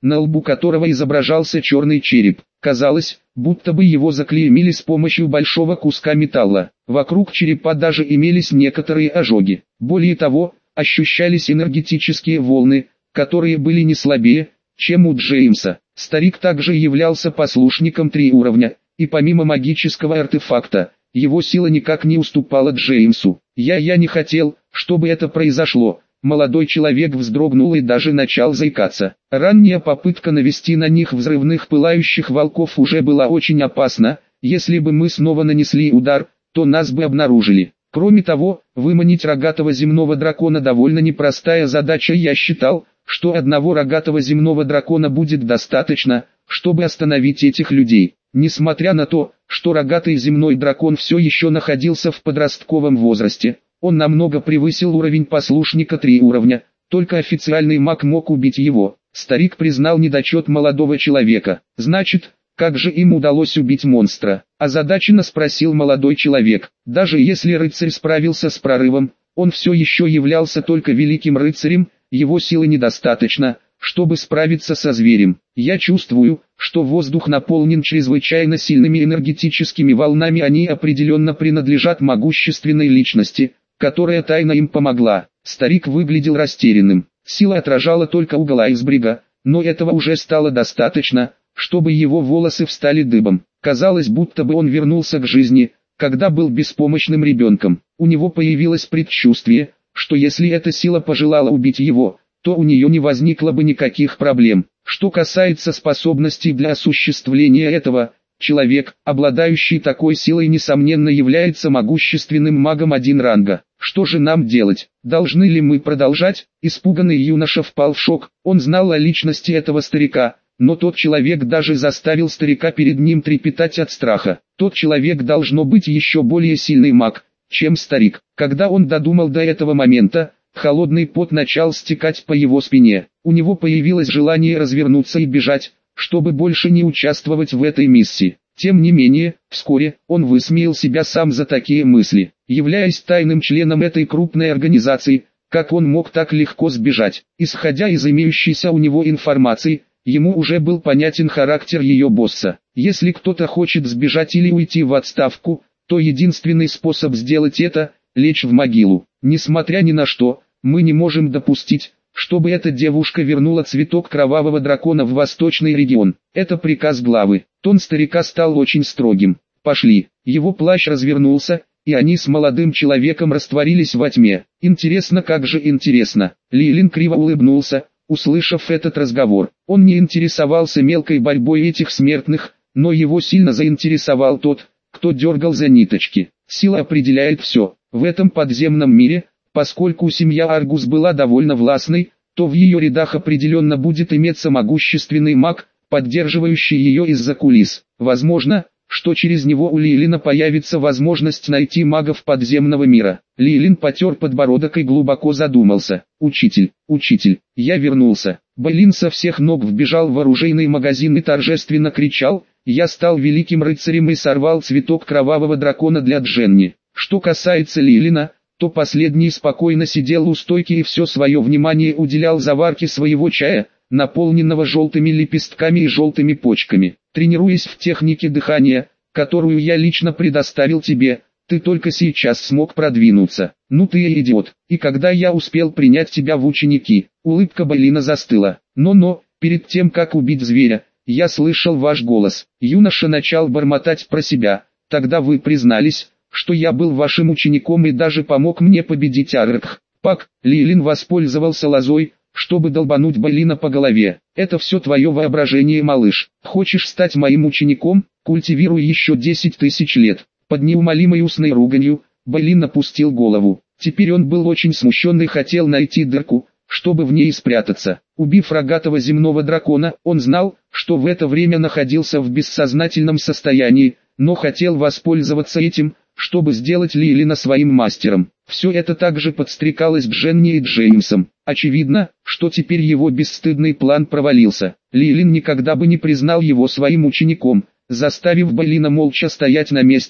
на лбу которого изображался черный череп. Казалось, будто бы его заклеймили с помощью большого куска металла. Вокруг черепа даже имелись некоторые ожоги. Более того, ощущались энергетические волны, которые были не слабее, чем у Джеймса. Старик также являлся послушником 3 уровня, и помимо магического артефакта, его сила никак не уступала Джеймсу. Я не хотел, чтобы это произошло. Молодой человек вздрогнул и даже начал заикаться. Ранняя попытка навести на них взрывных пылающих волков уже была очень опасна. Если бы мы снова нанесли удар, то нас бы обнаружили. Кроме того, выманить рогатого земного дракона довольно непростая задача. Я считал, что одного рогатого земного дракона будет достаточно, чтобы остановить этих людей. Несмотря на то, что рогатый земной дракон все еще находился в подростковом возрасте, он намного превысил уровень послушника 3 уровня, только официальный маг мог убить его. Старик признал недочет молодого человека. «Значит, как же им удалось убить монстра?» – озадаченно спросил молодой человек. Даже если рыцарь справился с прорывом, он все еще являлся только великим рыцарем, его силы недостаточно, чтобы справиться со зверем. Я чувствую, что воздух наполнен чрезвычайно сильными энергетическими волнами, они определенно принадлежат могущественной личности, которая тайно им помогла. Старик выглядел растерянным. Сила отражала только угол айсберга, но этого уже стало достаточно, чтобы его волосы встали дыбом. Казалось, будто бы он вернулся к жизни, когда был беспомощным ребенком. У него появилось предчувствие, что если эта сила пожелала убить его, то у нее не возникло бы никаких проблем. Что касается способностей для осуществления этого, человек, обладающий такой силой, несомненно является могущественным магом 1 ранга. Что же нам делать? Должны ли мы продолжать? Испуганный юноша впал в шок. Он знал о личности этого старика, но тот человек даже заставил старика перед ним трепетать от страха. Тот человек должно быть еще более сильный маг, чем старик. Когда он додумал до этого момента, холодный пот начал стекать по его спине. У него появилось желание развернуться и бежать, чтобы больше не участвовать в этой миссии. Тем не менее, вскоре он высмеял себя сам за такие мысли. Являясь тайным членом этой крупной организации, как он мог так легко сбежать? Исходя из имеющейся у него информации, ему уже был понятен характер ее босса. Если кто-то хочет сбежать или уйти в отставку, то единственный способ сделать это – лечь в могилу. Несмотря ни на что, мы не можем допустить, чтобы эта девушка вернула цветок кровавого дракона в восточный регион. Это приказ главы. Тон старика стал очень строгим. Пошли. Его плащ развернулся, и они с молодым человеком растворились во тьме. Интересно, как же интересно. Лилин криво улыбнулся, услышав этот разговор. Он не интересовался мелкой борьбой этих смертных, но его сильно заинтересовал тот, кто дергал за ниточки. Сила определяет все. В этом подземном мире, поскольку семья Аргус была довольно властной, то в ее рядах определенно будет иметься могущественный маг, поддерживающий ее из-за кулис. Возможно, что через него у Лилина появится возможность найти магов подземного мира. Лилин потер подбородок и глубоко задумался. «Учитель, я вернулся». Бэйлин со всех ног вбежал в оружейный магазин и торжественно кричал: «Я стал великим рыцарем и сорвал цветок кровавого дракона для Дженни». Что касается Лилина, то последний спокойно сидел у стойки и все свое внимание уделял заварке своего чая, наполненного желтыми лепестками и желтыми почками. Тренируясь в технике дыхания, которую я лично предоставил тебе, ты только сейчас смог продвинуться. Ну ты и идиот. И когда я успел принять тебя в ученики? Улыбка Бэйлина застыла. Но, перед тем как убить зверя, я слышал ваш голос. Юноша начал бормотать про себя. Тогда вы признались, что я был вашим учеником и даже помог мне победить Аррекх. Пак, Лилин воспользовался лозой, чтобы долбануть Бэйлина по голове. Это все твое воображение, малыш. Хочешь стать моим учеником? Культивируй еще 10 тысяч лет. Под неумолимой устной руганью, Бэйлин опустил голову. Теперь он был очень смущен и хотел найти дырку, чтобы в ней спрятаться. Убив рогатого земного дракона, он знал, что в это время находился в бессознательном состоянии, но хотел воспользоваться этим, чтобы сделать Лилина своим мастером. Все это также подстрекалось Дженни и Джеймсом. Очевидно, что теперь его бесстыдный план провалился. Лилин никогда бы не признал его своим учеником, заставив Бэйлина молча стоять на месте,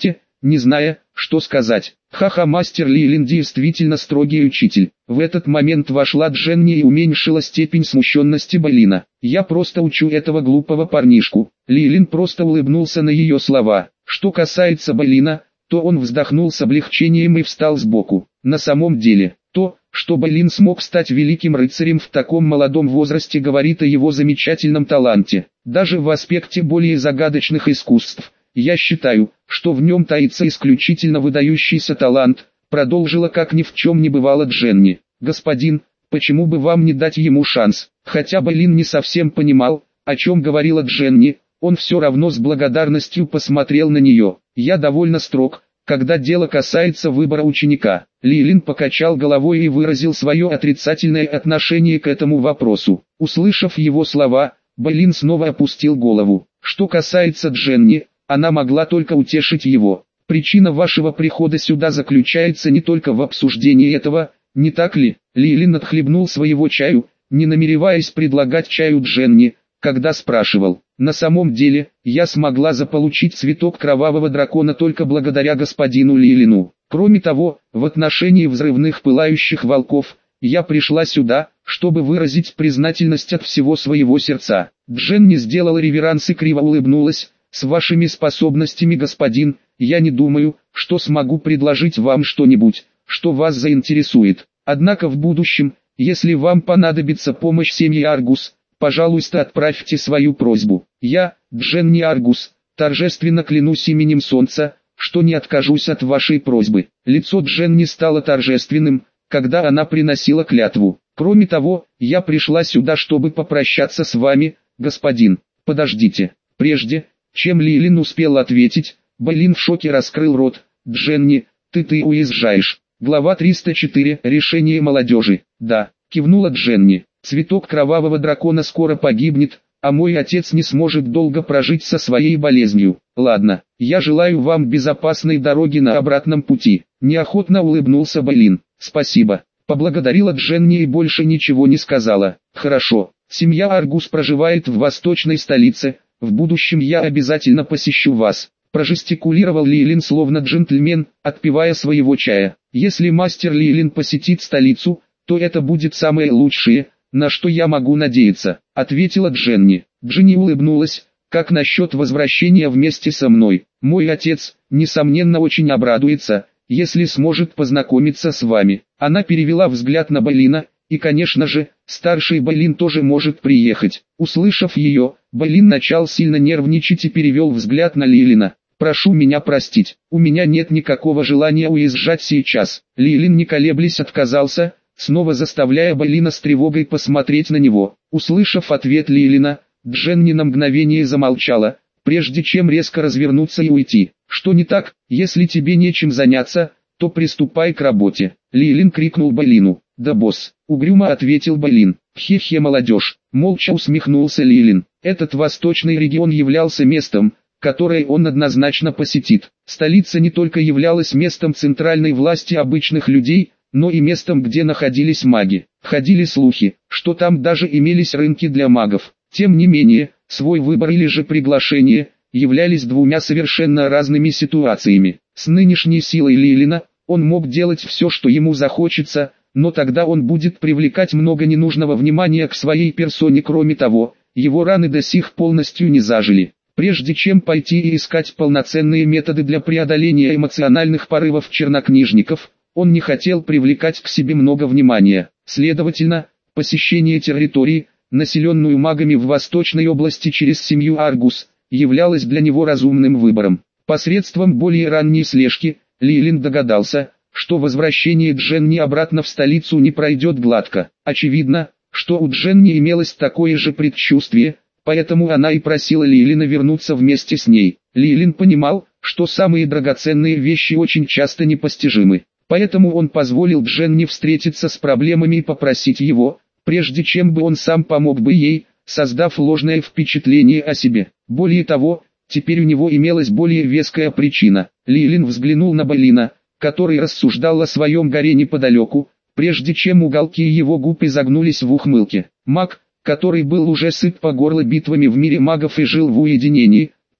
не зная, что сказать. Ха-ха, мастер Лилин действительно строгий учитель. В этот момент вошла Дженни и уменьшила степень смущенности Бэлина. Я просто учу этого глупого парнишку. Лилин просто улыбнулся на ее слова. Что касается Бэлина, то он вздохнул с облегчением и встал сбоку. На самом деле, то, что Бэлин смог стать великим рыцарем в таком молодом возрасте, говорит о его замечательном таланте. Даже в аспекте более загадочных искусств, я считаю, что в нем таится исключительно выдающийся талант, продолжила как ни в чем не бывало Дженни. Господин, почему бы вам не дать ему шанс? Хотя Бэлин не совсем понимал, о чем говорила Дженни, он все равно с благодарностью посмотрел на нее. Я довольно строг, когда дело касается выбора ученика. Лилин покачал головой и выразил свое отрицательное отношение к этому вопросу. Услышав его слова, Бэлин снова опустил голову. Что касается Дженни, она могла только утешить его. Причина вашего прихода сюда заключается не только в обсуждении этого, не так ли? Лилин отхлебнул своего чаю, не намереваясь предлагать чаю Дженни, когда спрашивал. На самом деле, я смогла заполучить цветок кровавого дракона только благодаря господину Лилину. Кроме того, в отношении взрывных пылающих волков, я пришла сюда, чтобы выразить признательность от всего своего сердца. Дженни сделала реверанс и криво улыбнулась. С вашими способностями, господин, я не думаю, что смогу предложить вам что-нибудь, что вас заинтересует. Однако в будущем, если вам понадобится помощь семьи Аргус, пожалуйста, отправьте свою просьбу. Я, Дженни Аргус, торжественно клянусь именем Солнца, что не откажусь от вашей просьбы. Лицо Дженни стало торжественным, когда она приносила клятву. Кроме того, я пришла сюда, чтобы попрощаться с вами, господин. Подождите. Прежде, чем Лилин успел ответить, Бэлин в шоке раскрыл рот. Дженни, ты уезжаешь. Глава 304. Решение молодежи. Да, кивнула Дженни. Цветок кровавого дракона скоро погибнет, а мой отец не сможет долго прожить со своей болезнью. Ладно, я желаю вам безопасной дороги на обратном пути. Неохотно улыбнулся Бэлин. Спасибо. Поблагодарила Дженни и больше ничего не сказала. Хорошо, семья Аргус проживает в восточной столице. В будущем я обязательно посещу вас. Прожестикулировал Лилин словно джентльмен, отпивая своего чая. Если мастер Лилин посетит столицу, то это будет самое лучшее, на что я могу надеяться, ответила Дженни. Дженни улыбнулась. Как насчет возвращения вместе со мной? Мой отец, несомненно, очень обрадуется, если сможет познакомиться с вами. Она перевела взгляд на Бэлина, и, конечно же, старший Бэлин тоже может приехать. Услышав ее, Бэлин начал сильно нервничать и перевел взгляд на Лилина. «Прошу меня простить, у меня нет никакого желания уезжать сейчас». Лилин, не колеблясь, отказался, снова заставляя Бэлина с тревогой посмотреть на него. Услышав ответ Лилина, Дженни на мгновение замолчала, прежде чем резко развернуться и уйти. «Что не так? Если тебе нечем заняться, то приступай к работе». Лилин крикнул Бэлину. «Да, босс», — угрюмо ответил Бэлин. «Хе-хе, молодежь», — молча усмехнулся Лилин. Этот восточный регион являлся местом, которое он однозначно посетит. Столица не только являлась местом центральной власти обычных людей, но и местом, где находились маги. Ходили слухи, что там даже имелись рынки для магов. Тем не менее, свой выбор или же приглашение являлись двумя совершенно разными ситуациями. С нынешней силой Лилина он мог делать все, что ему захочется, но тогда он будет привлекать много ненужного внимания к своей персоне. Кроме того, его раны до сих полностью не зажили. Прежде чем пойти и искать полноценные методы для преодоления эмоциональных порывов чернокнижников, он не хотел привлекать к себе много внимания. Следовательно, посещение территории, населенную магами в восточной области через семью Аргус, являлось для него разумным выбором. Посредством более ранней слежки, Лилин догадался, что возвращение Дженни обратно в столицу не пройдет гладко. Очевидно, что у Дженни имелось такое же предчувствие, поэтому она и просила Лилина вернуться вместе с ней. Лилин понимал, что самые драгоценные вещи очень часто непостижимы. Поэтому он позволил Дженни встретиться с проблемами и попросить его, прежде чем бы он сам помог бы ей, создав ложное впечатление о себе. Более того, теперь у него имелась более веская причина. Лилин взглянул на Бэлина, который рассуждал о своем горе неподалеку, прежде чем уголки его губ изогнулись в ухмылке. Маг, который был уже сыт по горло битвами в мире магов и жил в уединении,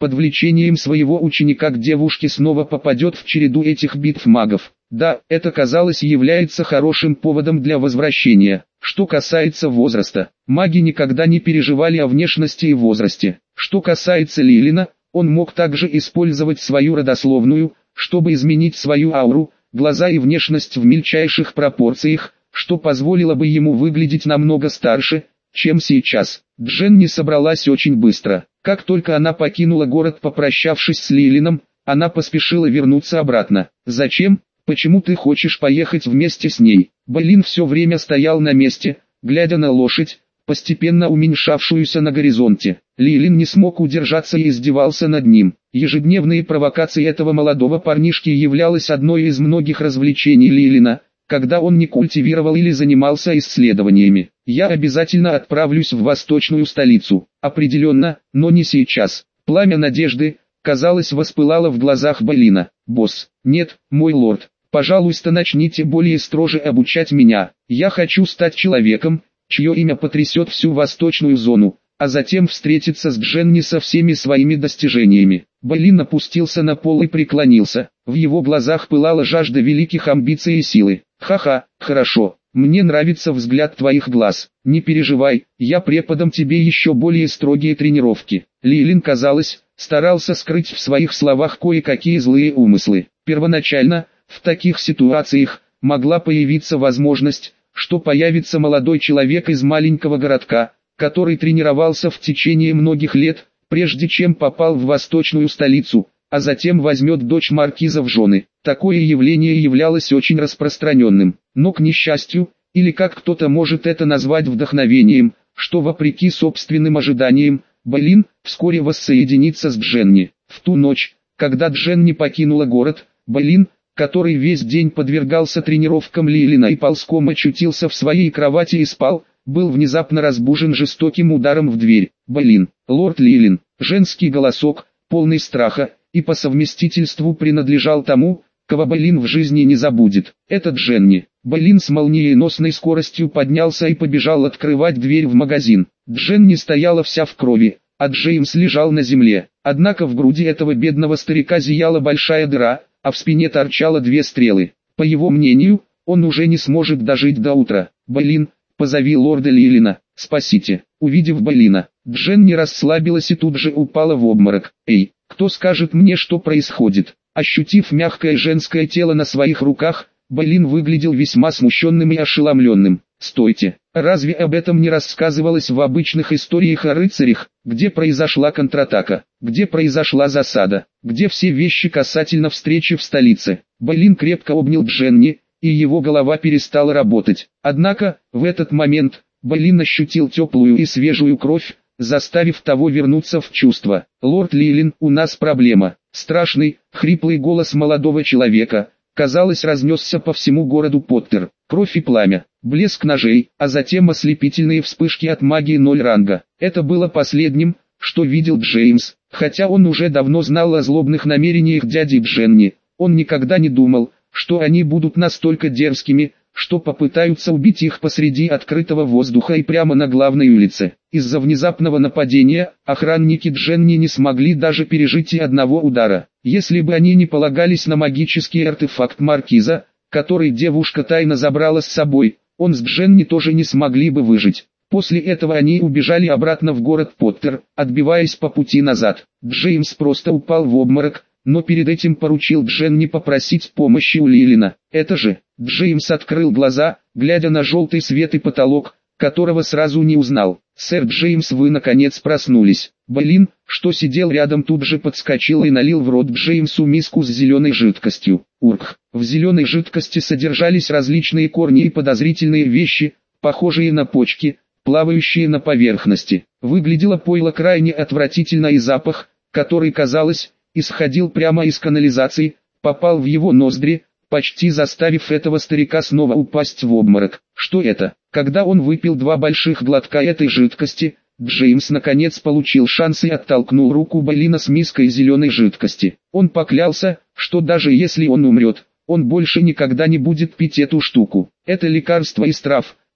под влечением своего ученика к девушке снова попадет в череду этих битв магов. Да, это, казалось, является хорошим поводом для возвращения. Что касается возраста, маги никогда не переживали о внешности и возрасте. Что касается Лилина, он мог также использовать свою родословную, чтобы изменить свою ауру, глаза и внешность в мельчайших пропорциях, что позволило бы ему выглядеть намного старше, чем сейчас. Дженни собралась очень быстро. Как только она покинула город, попрощавшись с Лилином, она поспешила вернуться обратно. «Зачем? Почему ты хочешь поехать вместе с ней?» Бэлин все время стоял на месте, глядя на лошадь, постепенно уменьшавшуюся на горизонте. Лилин не смог удержаться и издевался над ним. Ежедневные провокации этого молодого парнишки являлись одной из многих развлечений Лилина, когда он не культивировал или занимался исследованиями. «Я обязательно отправлюсь в восточную столицу. Определенно, но не сейчас». Пламя надежды, казалось, воспылало в глазах Бэлина. «Босс, нет, мой лорд, пожалуйста, начните более строже обучать меня. Я хочу стать человеком, чье имя потрясет всю восточную зону, а затем встретиться с Дженни со всеми своими достижениями». Бэлин опустился на пол и преклонился. В его глазах пылала жажда великих амбиций и силы. «Ха-ха, хорошо, мне нравится взгляд твоих глаз. Не переживай, я преподам тебе еще более строгие тренировки». Лилин, казалось, старался скрыть в своих словах кое-какие злые умыслы. Первоначально, в таких ситуациях, могла появиться возможность, что появится молодой человек из маленького городка, который тренировался в течение многих лет, прежде чем попал в восточную столицу, а затем возьмет дочь маркиза в жены. Такое явление являлось очень распространенным, но к несчастью, или как кто-то может это назвать вдохновением, что вопреки собственным ожиданиям, Бэлин вскоре воссоединится с Дженни. В ту ночь, когда Дженни покинула город, Бэлин, который весь день подвергался тренировкам Лилина и ползком очутился в своей кровати и спал, был внезапно разбужен жестоким ударом в дверь. «Бэлин, лорд Лилин», женский голосок, полный страха, и по совместительству принадлежал тому, кого Бэлин в жизни не забудет. Это Дженни. Бэлин с молниеносной скоростью поднялся и побежал открывать дверь в магазин. Дженни стояла вся в крови, а Джеймс лежал на земле. Однако в груди этого бедного старика зияла большая дыра, а в спине торчало 2 стрелы. По его мнению, он уже не сможет дожить до утра. «Бэлин, позови лорда Лилина, спасите». Увидев Бэлина, Дженни расслабилась и тут же упала в обморок. «Эй, кто скажет мне, что происходит?» Ощутив мягкое женское тело на своих руках, Бэлин выглядел весьма смущенным и ошеломленным. «Стойте, разве об этом не рассказывалось в обычных историях о рыцарях, где произошла контратака, где произошла засада, где все вещи касательно встречи в столице?» Бэлин крепко обнял Дженни, и его голова перестала работать. Однако, в этот момент, Бэлин ощутил теплую и свежую кровь, заставив того вернуться в чувство. «Лорд Лилин, у нас проблема». Страшный, хриплый голос молодого человека, казалось, разнесся по всему городу Поттер. Кровь и пламя, блеск ножей, а затем ослепительные вспышки от магии 0 ранга. Это было последним, что видел Джеймс. Хотя он уже давно знал о злобных намерениях дяди Дженни, он никогда не думал, что они будут настолько дерзкими, что попытаются убить их посреди открытого воздуха и прямо на главной улице. Из-за внезапного нападения, охранники Дженни не смогли даже пережить и одного удара. Если бы они не полагались на магический артефакт маркиза, который девушка тайно забрала с собой, он с Дженни тоже не смогли бы выжить. После этого они убежали обратно в город Поттер, отбиваясь по пути назад. Джеймс просто упал в обморок, но перед этим поручил Дженни попросить помощи у Лилина. Это же, Джеймс открыл глаза, глядя на желтый свет и потолок, которого сразу не узнал. «Сэр Джеймс, вы наконец проснулись». Бэлин, что сидел рядом, тут же подскочил и налил в рот Джеймсу миску с зеленой жидкостью. Урк. В зеленой жидкости содержались различные корни и подозрительные вещи, похожие на почки, плавающие на поверхности. Выглядело пойло крайне отвратительно, и запах, который, казалось, исходил прямо из канализации, попал в его ноздри, почти заставив этого старика снова упасть в обморок. Что это? Когда он выпил 2 больших глотка этой жидкости, Джеймс наконец получил шанс и оттолкнул руку Бэлина с миской зеленой жидкости. Он поклялся, что даже если он умрет, он больше никогда не будет пить эту штуку. Это лекарство из трав,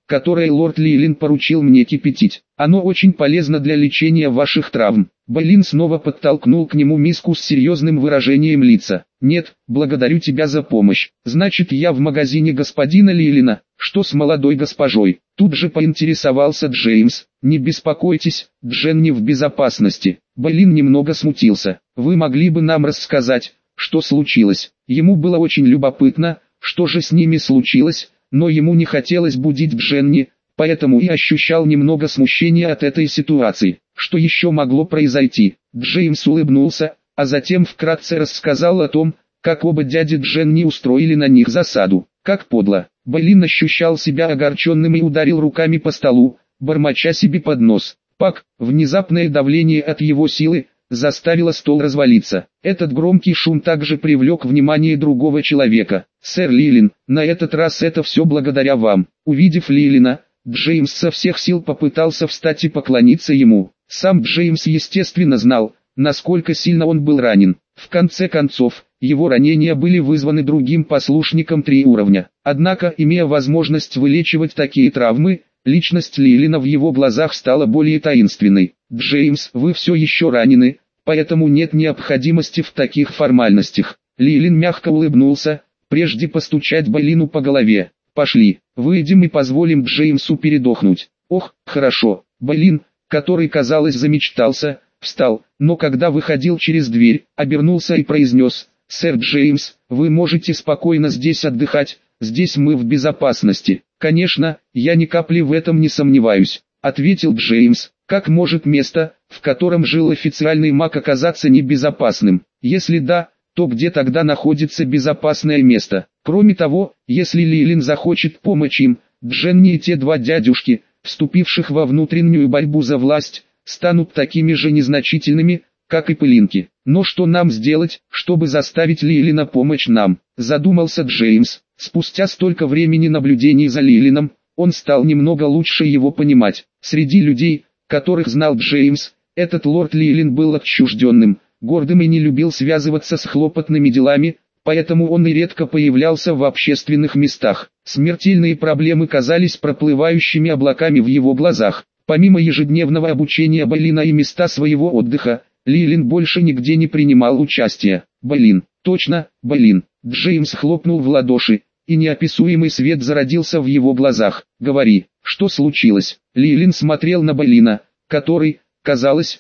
которое лорд Лилин поручил мне кипятить. Оно очень полезно для лечения ваших травм. Бэлин снова подтолкнул к нему миску с серьезным выражением лица. «Нет, благодарю тебя за помощь. Значит, я в магазине господина Лилина. Что с молодой госпожой?» Тут же поинтересовался Джеймс. «Не беспокойтесь, Дженни в безопасности». Бэлин немного смутился. «Вы могли бы нам рассказать, что случилось?» Ему было очень любопытно, что же с ними случилось, но ему не хотелось будить Дженни, поэтому и ощущал немного смущения от этой ситуации. Что еще могло произойти? Джеймс улыбнулся, а затем вкратце рассказал о том, как оба дяди Дженни устроили на них засаду. Как подло. Бэлин ощущал себя огорченным и ударил руками по столу, бормоча себе под нос. Пак, внезапное давление от его силы, заставило стол развалиться. Этот громкий шум также привлек внимание другого человека. «Сэр Лилин, на этот раз это все благодаря вам». Увидев Лилина, Джеймс со всех сил попытался встать и поклониться ему. Сам Джеймс естественно знал, насколько сильно он был ранен. В конце концов, его ранения были вызваны другим послушником 3 уровня. Однако, имея возможность вылечивать такие травмы, личность Лилина в его глазах стала более таинственной. «Джеймс, вы все еще ранены, поэтому нет необходимости в таких формальностях». Лилин мягко улыбнулся, прежде постучать Бэлину по голове. «Пошли, выйдем и позволим Джеймсу передохнуть». «Ох, хорошо». Бэлин, который, казалось, замечтался, встал, но когда выходил через дверь, обернулся и произнес: «Сэр Джеймс, вы можете спокойно здесь отдыхать, здесь мы в безопасности». «Конечно, я ни капли в этом не сомневаюсь», — ответил Джеймс. «Как может место, в котором жил официальный маг, оказаться небезопасным? Если да, то где тогда находится безопасное место? Кроме того, если Лилин захочет помочь им, Дженни и те 2 дядюшки, вступивших во внутреннюю борьбу за власть, станут такими же незначительными, как и пылинки. Но что нам сделать, чтобы заставить Лилина помочь нам?» Задумался Джеймс. Спустя столько времени наблюдений за Лилином, он стал немного лучше его понимать. Среди людей, которых знал Джеймс, этот лорд Лилин был отчужденным, гордым и не любил связываться с хлопотными делами, поэтому он и редко появлялся в общественных местах. Смертельные проблемы казались проплывающими облаками в его глазах. Помимо ежедневного обучения Бэлина и места своего отдыха, Лилин больше нигде не принимал участия. «Бэлин, точно, Бэлин». Джеймс хлопнул в ладоши, и неописуемый свет зародился в его глазах. «Говори, что случилось?» Лилин смотрел на Бэлина, который, казалось,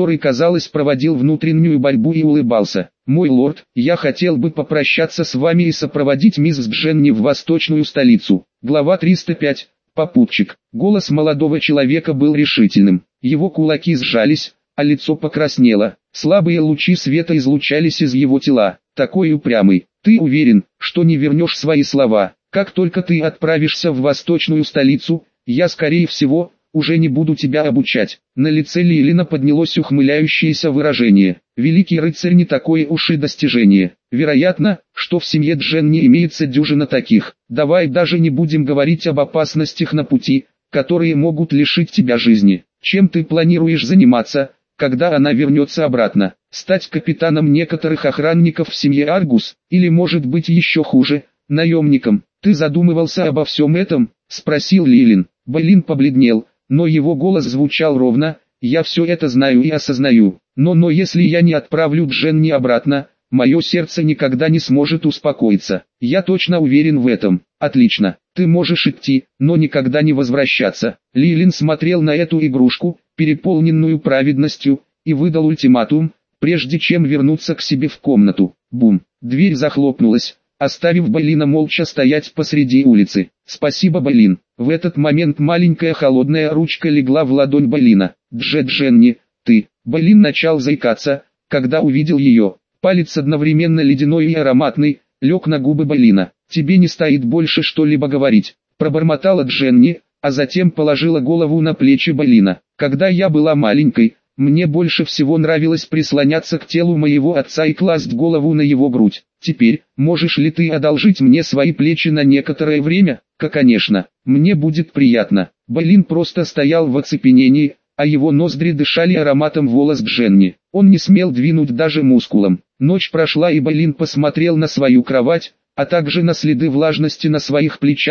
проводил внутреннюю борьбу и улыбался. «Мой лорд, я хотел бы попрощаться с вами и сопроводить мисс Дженни в восточную столицу». Глава 305. Попутчик. Голос молодого человека был решительным. Его кулаки сжались, а лицо покраснело. Слабые лучи света излучались из его тела. «Такой упрямый. Ты уверен, что не вернешь свои слова? Как только ты отправишься в восточную столицу, я, скорее всего, уже не буду тебя обучать». На лице Лилина поднялось ухмыляющееся выражение. «Великий рыцарь, не такое уж и достижение. Вероятно, что в семье Дженни имеется дюжина таких. Давай даже не будем говорить об опасностях на пути, которые могут лишить тебя жизни. Чем ты планируешь заниматься, когда она вернется обратно? Стать капитаном некоторых охранников в семье Аргус, или может быть еще хуже, наемником? Ты задумывался обо всем этом?» — спросил Лилин. Бэлин побледнел, но его голос звучал ровно: «Я все это знаю и осознаю, но если я не отправлю Дженни обратно, мое сердце никогда не сможет успокоиться. Я точно уверен в этом». «Отлично, ты можешь идти, но никогда не возвращаться». Лилин смотрел на эту игрушку, переполненную праведностью, и выдал ультиматум, прежде чем вернуться к себе в комнату. Бум! Дверь захлопнулась, оставив Бэлина молча стоять посреди улицы. «Спасибо, Бэлин». В этот момент маленькая холодная ручка легла в ладонь Бэлина. «Дженни, ты...» Бэлин начал заикаться, когда увидел ее. Палец одновременно ледяной и ароматный, лег на губы Бэлина. «Тебе не стоит больше что-либо говорить», — пробормотала Дженни, а затем положила голову на плечи Бэлина. «Когда я была маленькой, мне больше всего нравилось прислоняться к телу моего отца и класть голову на его грудь. Теперь, можешь ли ты одолжить мне свои плечи на некоторое время?» «Конечно, мне будет приятно». Бэлин просто стоял в оцепенении, а его ноздри дышали ароматом волос Дженни. Он не смел двинуть даже мускулом. Ночь прошла, и Бэлин посмотрел на свою кровать, а также на следы влажности на своих плечах,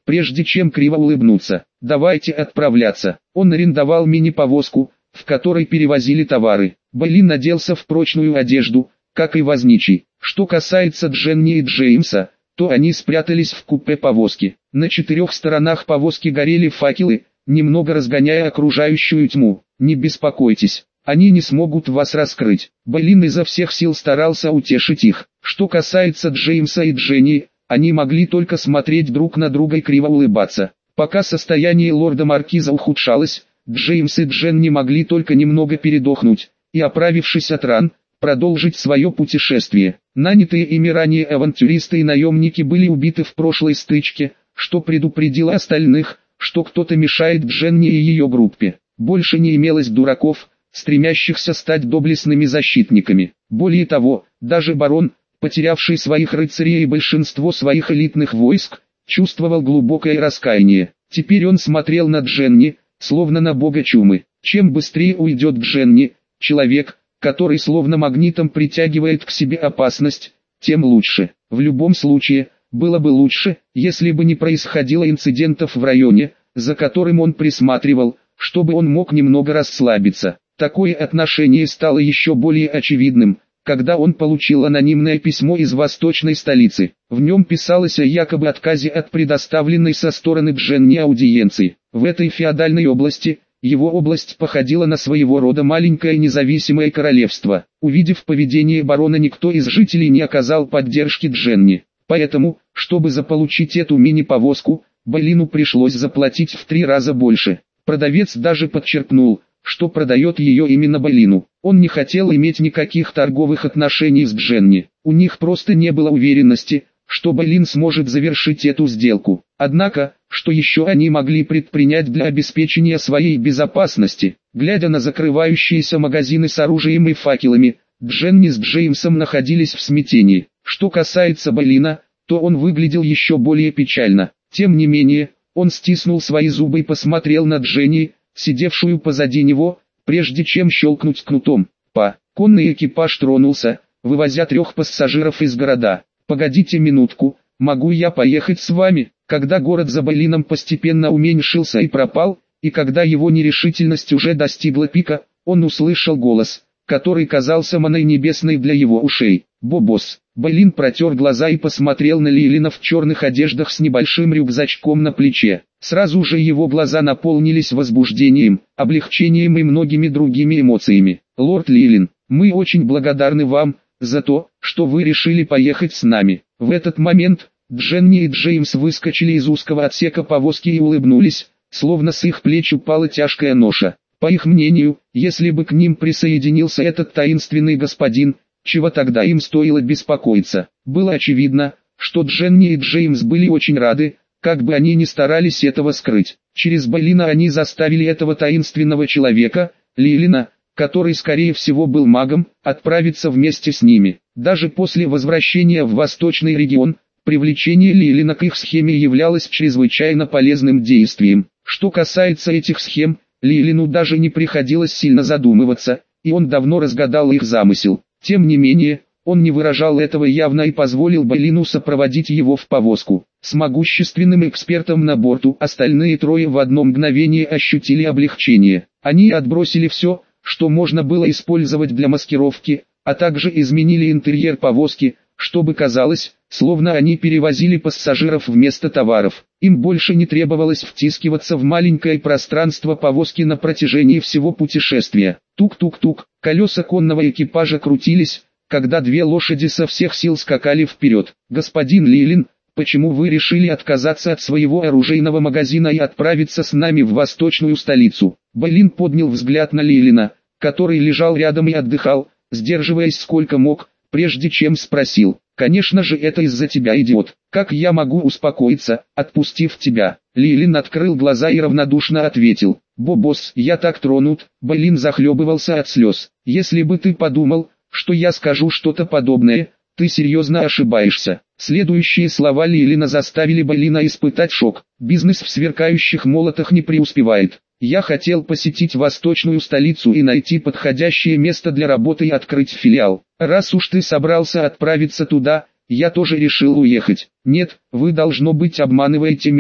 прежде чем криво улыбнуться. «Давайте отправляться». Он арендовал мини-повозку, в которой перевозили товары. Бейлин оделся в прочную одежду, как и возничий. Что касается Дженни и Джеймса, то они спрятались в купе повозки. На 4 сторонах повозки горели факелы, немного разгоняя окружающую тьму. «Не беспокойтесь, они не смогут вас раскрыть». Бейлин изо всех сил старался утешить их. Что касается Джеймса и Дженни, они могли только смотреть друг на друга и криво улыбаться. Пока состояние лорда-маркиза ухудшалось, Джеймс и Дженни могли только немного передохнуть, и, оправившись от ран, продолжить свое путешествие. Нанятые ими ранее авантюристы и наемники были убиты в прошлой стычке, что предупредило остальных, что кто-то мешает Дженни и ее группе. Больше не имелось дураков, стремящихся стать доблестными защитниками. Более того, даже барон, потерявший своих рыцарей и большинство своих элитных войск, чувствовал глубокое раскаяние. Теперь он смотрел на Дженни, словно на бога чумы. Чем быстрее уйдет Дженни, человек, который словно магнитом притягивает к себе опасность, тем лучше. В любом случае, было бы лучше, если бы не происходило инцидентов в районе, за которым он присматривал, чтобы он мог немного расслабиться. Такое отношение стало еще более очевидным, когда он получил анонимное письмо из восточной столицы. В нем писалось о якобы отказе от предоставленной со стороны Дженни аудиенции. В этой феодальной области, его область походила на своего рода маленькое независимое королевство. Увидев поведение барона, никто из жителей не оказал поддержки Дженни. Поэтому, чтобы заполучить эту мини-повозку, Бейлину пришлось заплатить в 3 раза больше. Продавец даже подчеркнул, что продает ее именно Бейлину. Он не хотел иметь никаких торговых отношений с Дженни. У них просто не было уверенности, что Бейлин сможет завершить эту сделку. Однако, что еще они могли предпринять для обеспечения своей безопасности? Глядя на закрывающиеся магазины с оружием и факелами, Дженни с Джеймсом находились в смятении. Что касается Бейлина, то он выглядел еще более печально. Тем не менее, он стиснул свои зубы и посмотрел на Дженни, сидевшую позади него, прежде чем щелкнуть кнутом. Конный экипаж тронулся, вывозя 3 пассажиров из города. «Погодите минутку, могу я поехать с вами?» Когда город за Бейлином постепенно уменьшился и пропал, и когда его нерешительность уже достигла пика, он услышал голос, который казался маной небесной для его ушей. «Бобос». Бейлин протер глаза и посмотрел на Лилина в черных одеждах с небольшим рюкзачком на плече. Сразу же его глаза наполнились возбуждением, облегчением и многими другими эмоциями. «Лорд Лилин, мы очень благодарны вам за то, что вы решили поехать с нами». В этот момент Дженни и Джеймс выскочили из узкого отсека повозки и улыбнулись, словно с их плеч упала тяжкая ноша. По их мнению, если бы к ним присоединился этот таинственный господин, чего тогда им стоило беспокоиться? Было очевидно, что Дженни и Джеймс были очень рады, как бы они ни старались этого скрыть. Через Бейлина они заставили этого таинственного человека, Лилина, который скорее всего был магом, отправиться вместе с ними. Даже после возвращения в восточный регион, привлечение Лилина к их схеме являлось чрезвычайно полезным действием. Что касается этих схем, Лилину даже не приходилось сильно задумываться, и он давно разгадал их замысел. Тем не менее, он не выражал этого явно и позволил Бейлину сопроводить его в повозку. С могущественным экспертом на борту остальные 3 в одно мгновение ощутили облегчение. Они отбросили все, что можно было использовать для маскировки, а также изменили интерьер повозки, чтобы казалось, словно они перевозили пассажиров вместо товаров. Им больше не требовалось втискиваться в маленькое пространство повозки на протяжении всего путешествия. Тук-тук-тук, колеса конного экипажа крутились, когда 2 лошади со всех сил скакали вперед. «Господин Лилин, почему вы решили отказаться от своего оружейного магазина и отправиться с нами в восточную столицу?» Бейлин поднял взгляд на Лилина, который лежал рядом и отдыхал, сдерживаясь сколько мог, прежде чем спросил: «Конечно же это из-за тебя, идиот. Как я могу успокоиться, отпустив тебя?» Лилин открыл глаза и равнодушно ответил: «Бобос, я так тронут». Бейлин захлебывался от слез. «Если бы ты подумал, что я скажу что-то подобное, ты серьезно ошибаешься». Следующие слова Лилина заставили Бейлина испытать шок. «Бизнес в сверкающих молотах не преуспевает. Я хотел посетить восточную столицу и найти подходящее место для работы и открыть филиал. Раз уж ты собрался отправиться туда, я тоже решил уехать. Нет, вы должно быть обманываете меня.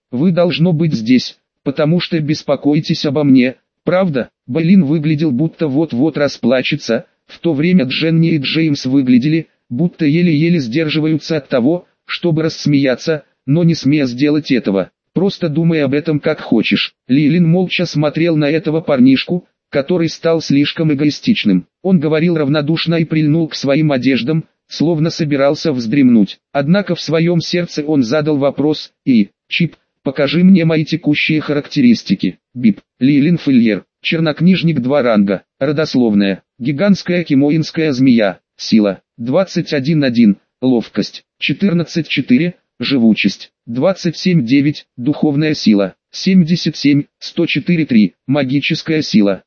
Вы должно быть здесь, потому что беспокоитесь обо мне, правда?» Бэйлин выглядел будто вот-вот расплачется, в то время Дженни и Джеймс выглядели, будто еле-еле сдерживаются от того, чтобы рассмеяться, но не смея сделать этого. «Просто думай об этом как хочешь». Лилин молча смотрел на этого парнишку, который стал слишком эгоистичным. Он говорил равнодушно и прильнул к своим одеждам, словно собирался вздремнуть. Однако в своем сердце он задал вопрос: «Чип, покажи мне мои текущие характеристики». Бип. Лилин Фильер. Чернокнижник 2 ранга. Родословная. Гигантская кимоинская змея. Сила. 21-1. Ловкость. 14-4. Живучесть. 27-9. Духовная сила. 77, 104-3. Магическая сила.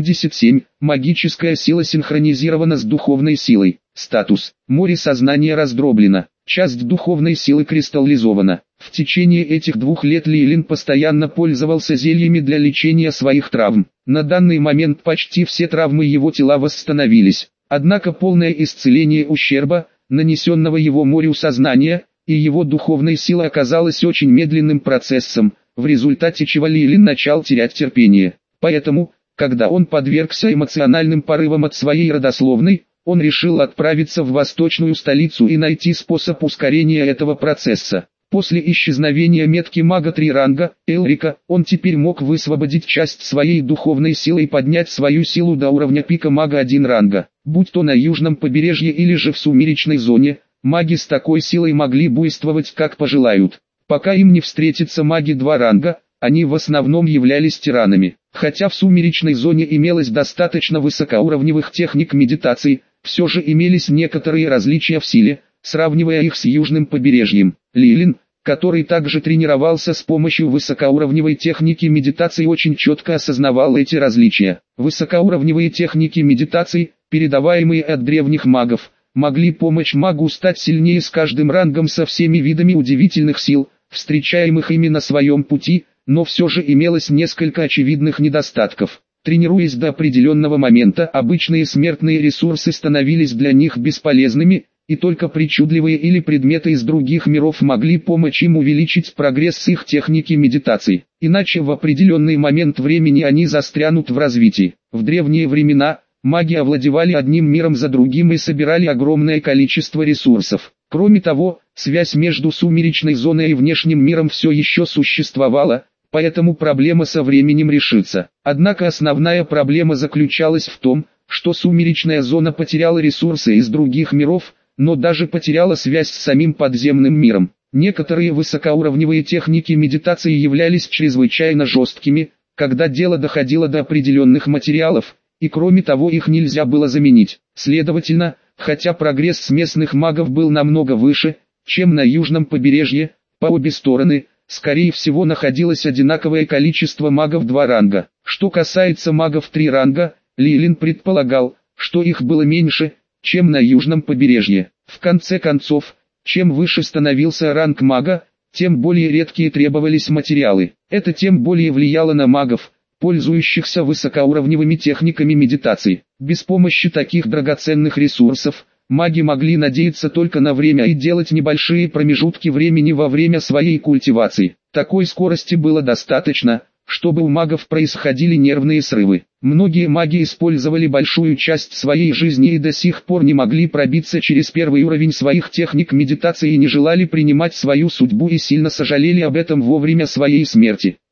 77. Магическая сила синхронизирована с духовной силой. Статус. Море сознания раздроблено. Часть духовной силы кристаллизована. В течение этих 2 лет Лилин постоянно пользовался зельями для лечения своих травм. На данный момент почти все травмы его тела восстановились. Однако полное исцеление ущерба, нанесенного его морю сознания, и его духовной силы оказалось очень медленным процессом, в результате чего Лилин начал терять терпение. Поэтому, когда он подвергся эмоциональным порывам от своей родословной, он решил отправиться в восточную столицу и найти способ ускорения этого процесса. После исчезновения метки мага 3 ранга, Элрика, он теперь мог высвободить часть своей духовной силы и поднять свою силу до уровня пика мага 1 ранга. Будь то на южном побережье или же в сумеречной зоне, маги с такой силой могли буйствовать как пожелают. Пока им не встретятся маги 2 ранга, они в основном являлись тиранами. Хотя в сумеречной зоне имелось достаточно высокоуровневых техник медитации, все же имелись некоторые различия в силе, сравнивая их с южным побережьем. Лилин, который также тренировался с помощью высокоуровневой техники медитации, очень четко осознавал эти различия. Высокоуровневые техники медитации, передаваемые от древних магов, могли помочь магу стать сильнее с каждым рангом со всеми видами удивительных сил, встречаемых ими на своем пути, но все же имелось несколько очевидных недостатков. Тренируясь до определенного момента, обычные смертные ресурсы становились для них бесполезными, и только причудливые или предметы из других миров могли помочь им увеличить прогресс их техники медитации. Иначе в определенный момент времени они застрянут в развитии. В древние времена маги овладевали одним миром за другим и собирали огромное количество ресурсов. Кроме того, связь между сумеречной зоной и внешним миром все еще существовала, поэтому проблема со временем решится. Однако основная проблема заключалась в том, что сумеречная зона потеряла ресурсы из других миров, но даже потеряла связь с самим подземным миром. Некоторые высокоуровневые техники медитации являлись чрезвычайно жесткими, когда дело доходило до определенных материалов, и кроме того их нельзя было заменить. Следовательно, хотя прогресс местных магов был намного выше, чем на южном побережье, по обе стороны, скорее всего находилось одинаковое количество магов 2 ранга. Что касается магов 3 ранга, Лилин предполагал, что их было меньше, чем на южном побережье. В конце концов, чем выше становился ранг мага, тем более редкие требовались материалы. Это тем более влияло на магов, пользующихся высокоуровневыми техниками медитации. Без помощи таких драгоценных ресурсов, маги могли надеяться только на время и делать небольшие промежутки времени во время своей культивации. Такой скорости было достаточно, чтобы у магов происходили нервные срывы. Многие маги использовали большую часть своей жизни и до сих пор не могли пробиться через первый уровень своих техник медитации и не желали принимать свою судьбу и сильно сожалели об этом во время своей смерти.